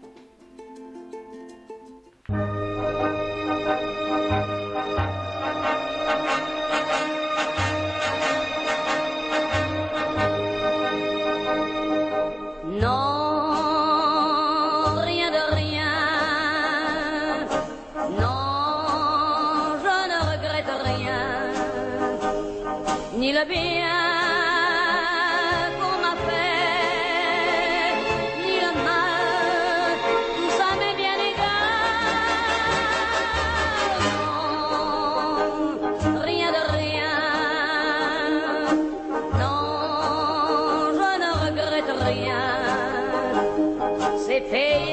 Ni le bien qu'on m'a fait, ni le mal, tout ça m'est bien égal. Non, rien de rien, non, je ne regrette rien. C'est payé.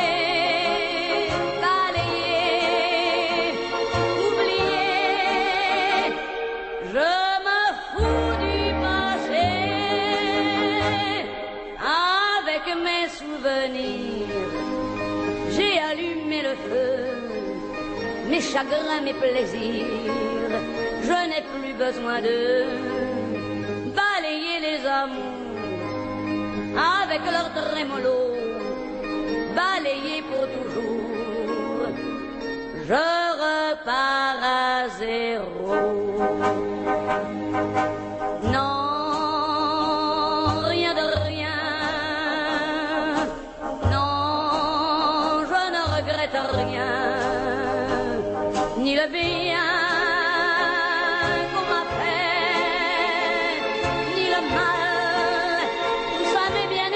J'ai allumé le feu, mes chagrins, mes plaisirs. Je n'ai plus besoin de balayer les amours avec leur trémolo. balayé pour toujours. Je repars à zéro. Non, rien de rien. Non, je ne regrette rien. Ni le bien qu'on m'a fait, ni le mal, tout ça m'est bien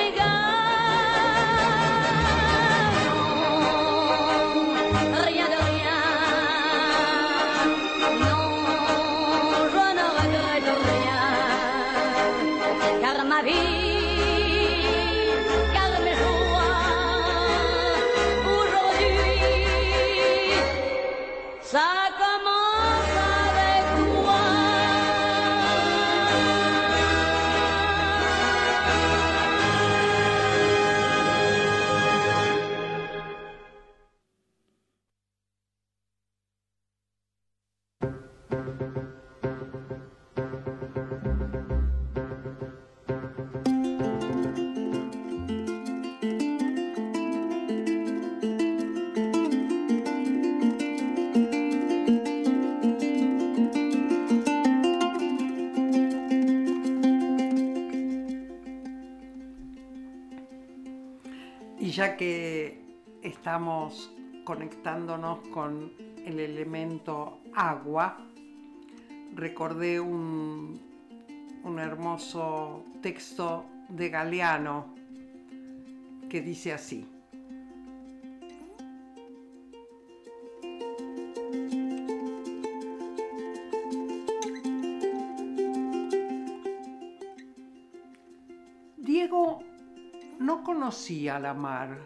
égal. Non, rien de rien. Non, je ne regrette rien. Car ma vie, car mes joies, aujourd'hui, ça commence avec toi. Y ya que estamos conectándonos con el elemento agua, recordé un hermoso texto de Galeano que dice así: Diego no conocía la mar.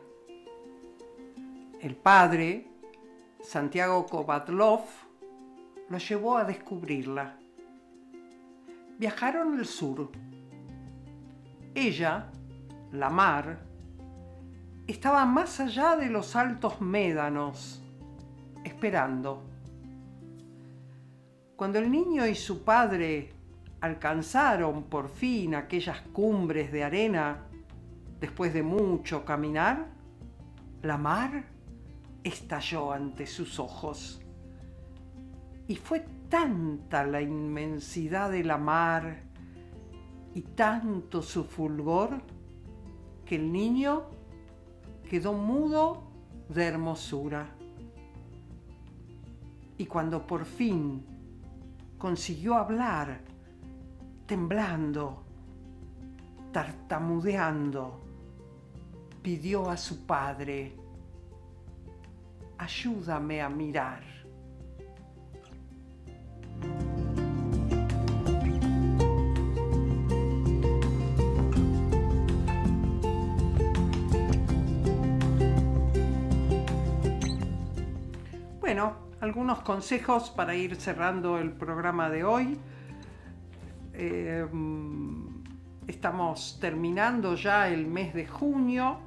El padre, Santiago Kovadlov, lo llevó a descubrirla. Viajaron al sur. Ella, la mar, estaba más allá de los altos médanos, esperando. Cuando el niño y su padre alcanzaron por fin aquellas cumbres de arena, después de mucho caminar, la mar estalló ante sus ojos. Y fue tanta la inmensidad de la mar y tanto su fulgor que el niño quedó mudo de hermosura. Y cuando por fin consiguió hablar, temblando, tartamudeando, pidió a su padre: ayúdame a mirar. Bueno, algunos consejos para ir cerrando el programa de hoy. Estamos terminando ya el mes de junio.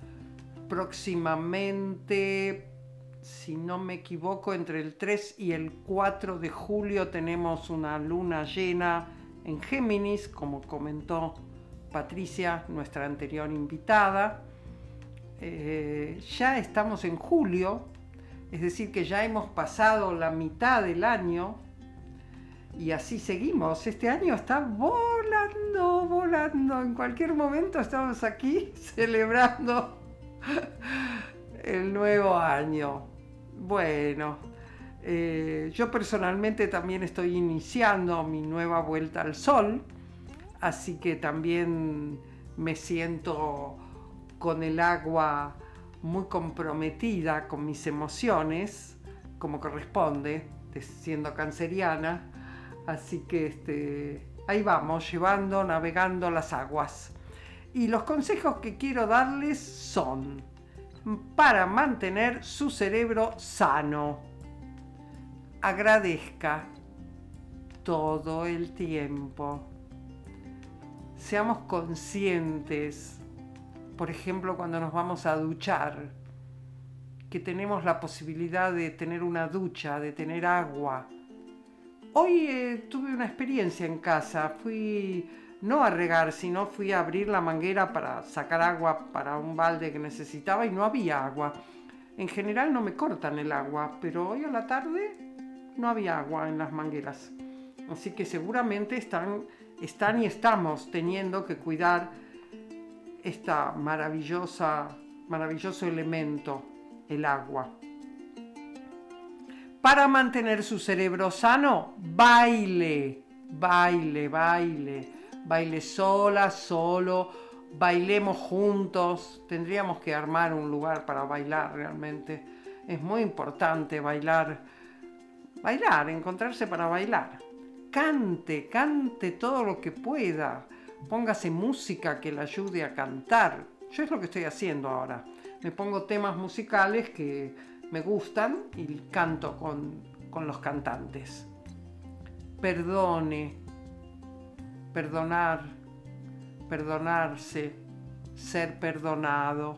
Próximamente, si no me equivoco, entre el 3 y el 4 de julio tenemos una luna llena en Géminis, como comentó Patricia, nuestra anterior invitada. Ya estamos en julio, es decir que ya hemos pasado la mitad del año. Y así seguimos. Este año está volando, volando. En cualquier momento estamos aquí celebrando el nuevo año. Bueno, yo personalmente también estoy iniciando mi nueva vuelta al sol, así que también me siento con el agua muy comprometida con mis emociones, como corresponde, siendo canceriana. Así que ahí vamos, navegando las aguas. Y los consejos que quiero darles son para mantener su cerebro sano. Agradezca todo el tiempo. Seamos conscientes, por ejemplo, cuando nos vamos a duchar, que tenemos la posibilidad de tener una ducha, de tener agua. Hoy tuve una experiencia en casa, fui no a regar, sino fui a abrir la manguera para sacar agua para un balde que necesitaba y no había agua. En general no me cortan el agua, pero hoy a la tarde no había agua en las mangueras. Así que seguramente están y estamos teniendo que cuidar esta maravilloso elemento, el agua. Para mantener su cerebro sano, baile sola, solo, bailemos juntos. Tendríamos que armar un lugar para bailar realmente. Es muy importante bailar, encontrarse para bailar. Cante todo lo que pueda. Póngase música que le ayude a cantar. Yo es lo que estoy haciendo ahora. Me pongo temas musicales que me gustan y canto con los cantantes. Perdone, perdonar, perdonarse, ser perdonado.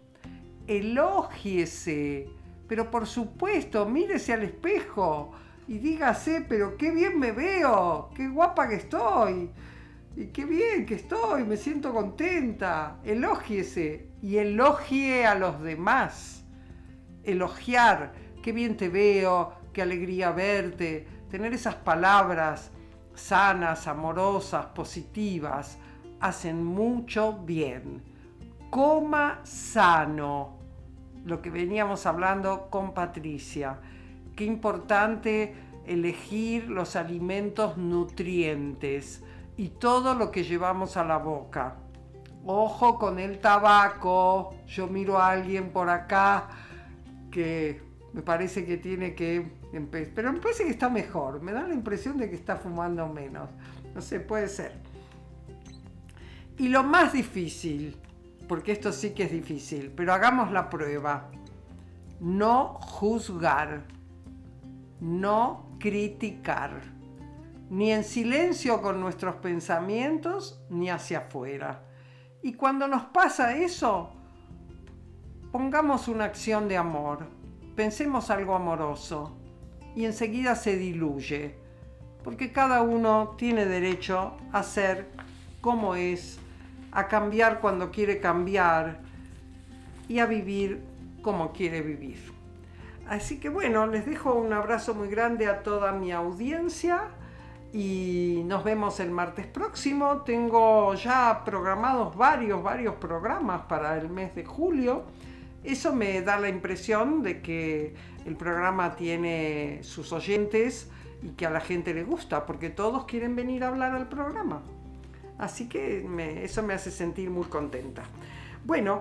Elógiese, pero por supuesto, mírese al espejo y dígase, pero qué bien me veo, qué guapa que estoy, y qué bien que estoy, me siento contenta. Elógiese y elogie a los demás. Elogiar, qué bien te veo, qué alegría verte, tener esas palabras sanas, amorosas, positivas, hacen mucho bien. Coma sano, lo que veníamos hablando con Patricia. Qué importante elegir los alimentos nutrientes y todo lo que llevamos a la boca. Ojo con el tabaco. Yo miro a alguien por acá que me parece que tiene que empezar, pero me parece que está mejor. Me da la impresión de que está fumando menos. No sé, puede ser. Y lo más difícil, porque esto sí que es difícil, pero hagamos la prueba. No juzgar, no criticar, ni en silencio con nuestros pensamientos, ni hacia afuera. Y cuando nos pasa eso, pongamos una acción de amor, pensemos algo amoroso y enseguida se diluye, porque cada uno tiene derecho a ser como es, a cambiar cuando quiere cambiar y a vivir como quiere vivir. Así que bueno, les dejo un abrazo muy grande a toda mi audiencia y nos vemos el martes próximo. Tengo ya programados varios programas para el mes de julio. Eso me da la impresión de que el programa tiene sus oyentes y que a la gente le gusta, porque todos quieren venir a hablar al programa. Así que eso me hace sentir muy contenta. Bueno,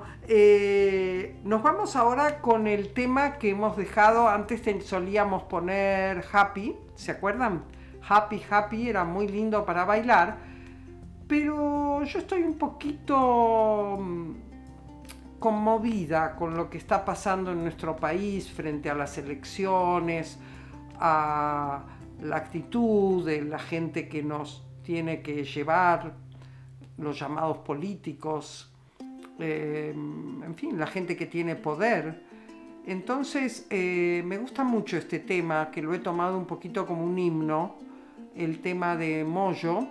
nos vamos ahora con el tema que hemos dejado. Antes solíamos poner Happy, ¿se acuerdan? Happy era muy lindo para bailar, pero yo estoy un poquito conmovida con lo que está pasando en nuestro país frente a las elecciones, a la actitud de la gente que nos tiene que llevar, los llamados políticos, en fin, la gente que tiene poder. Entonces me gusta mucho este tema, que lo he tomado un poquito como un himno, el tema de Moyo,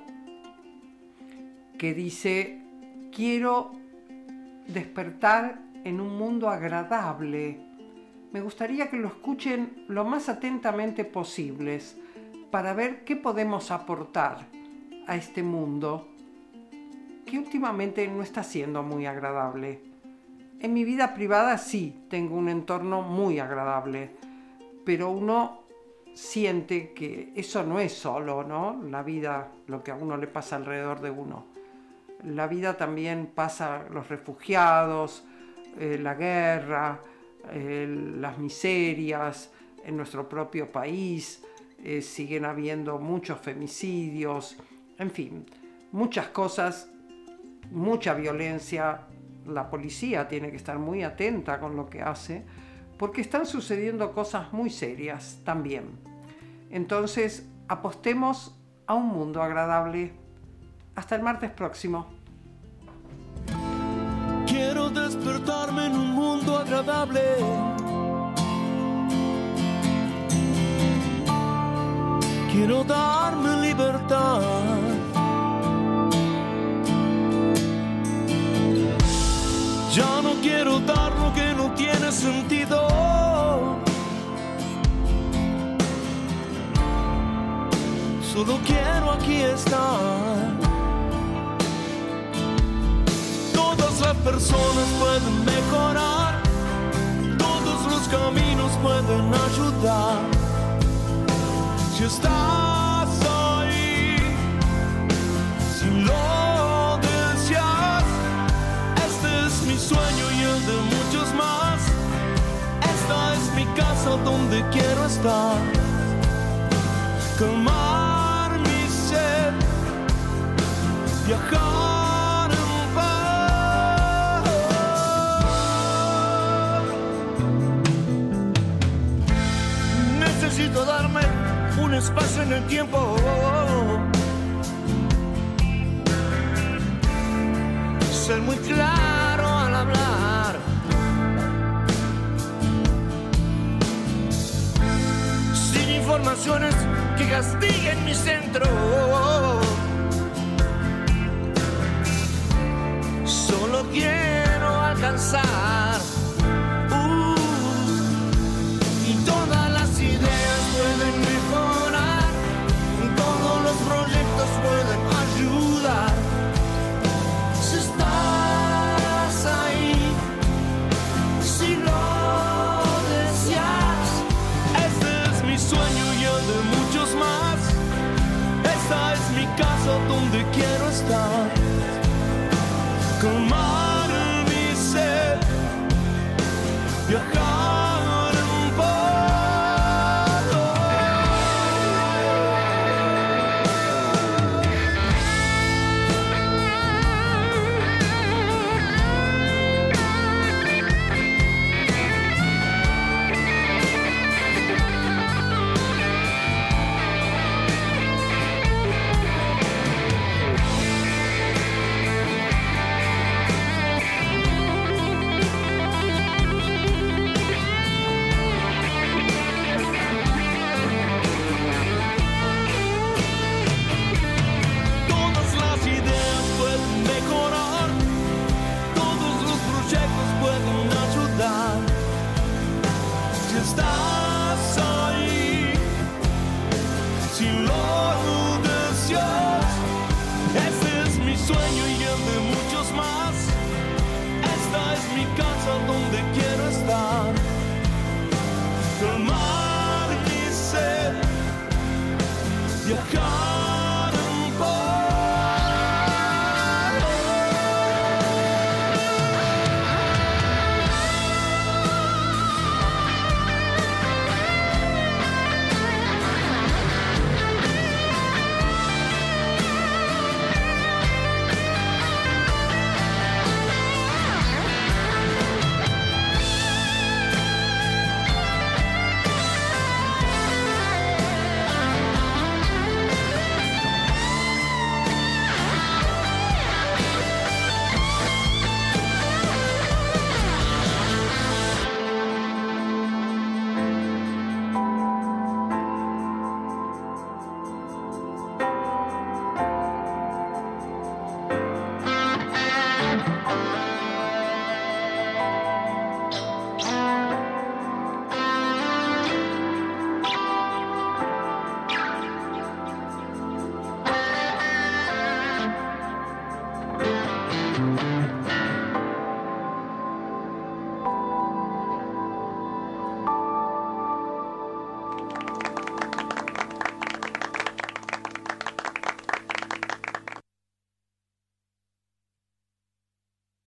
que dice: quiero despertar en un mundo agradable. Me gustaría que lo escuchen lo más atentamente posibles para ver qué podemos aportar a este mundo que últimamente no está siendo muy agradable. En mi vida privada sí tengo un entorno muy agradable, pero uno siente que eso no es solo, ¿no? La vida, lo que a uno le pasa alrededor de uno. La vida también pasa los refugiados, la guerra, las miserias en nuestro propio país, siguen habiendo muchos femicidios, en fin, muchas cosas, mucha violencia. La policía tiene que estar muy atenta con lo que hace, porque están sucediendo cosas muy serias también. Entonces, apostemos a un mundo agradable. Hasta el martes próximo. Quiero despertarme en un mundo agradable. Quiero darme libertad. Ya no quiero dar lo que no tiene sentido. Solo quiero aquí estar. Todas las personas pueden mejorar, todos los caminos pueden ayudar. Si estás ahí, si lo deseas, este es mi sueño y el de muchos más. Esta es mi casa donde quiero estar. Calmar mi sed, viajar en paz. Necesito darme un espacio en el tiempo. Ser muy claro al hablar. Sin informaciones que castiguen mi centro. Solo quiero alcanzar. Y todas las ideas pueden mejorar. Todos los proyectos pueden ayudar. Si estás ahí, si lo deseas, este es mi sueño y el de muchos más. Esta es mi casa donde quiero estar. Con más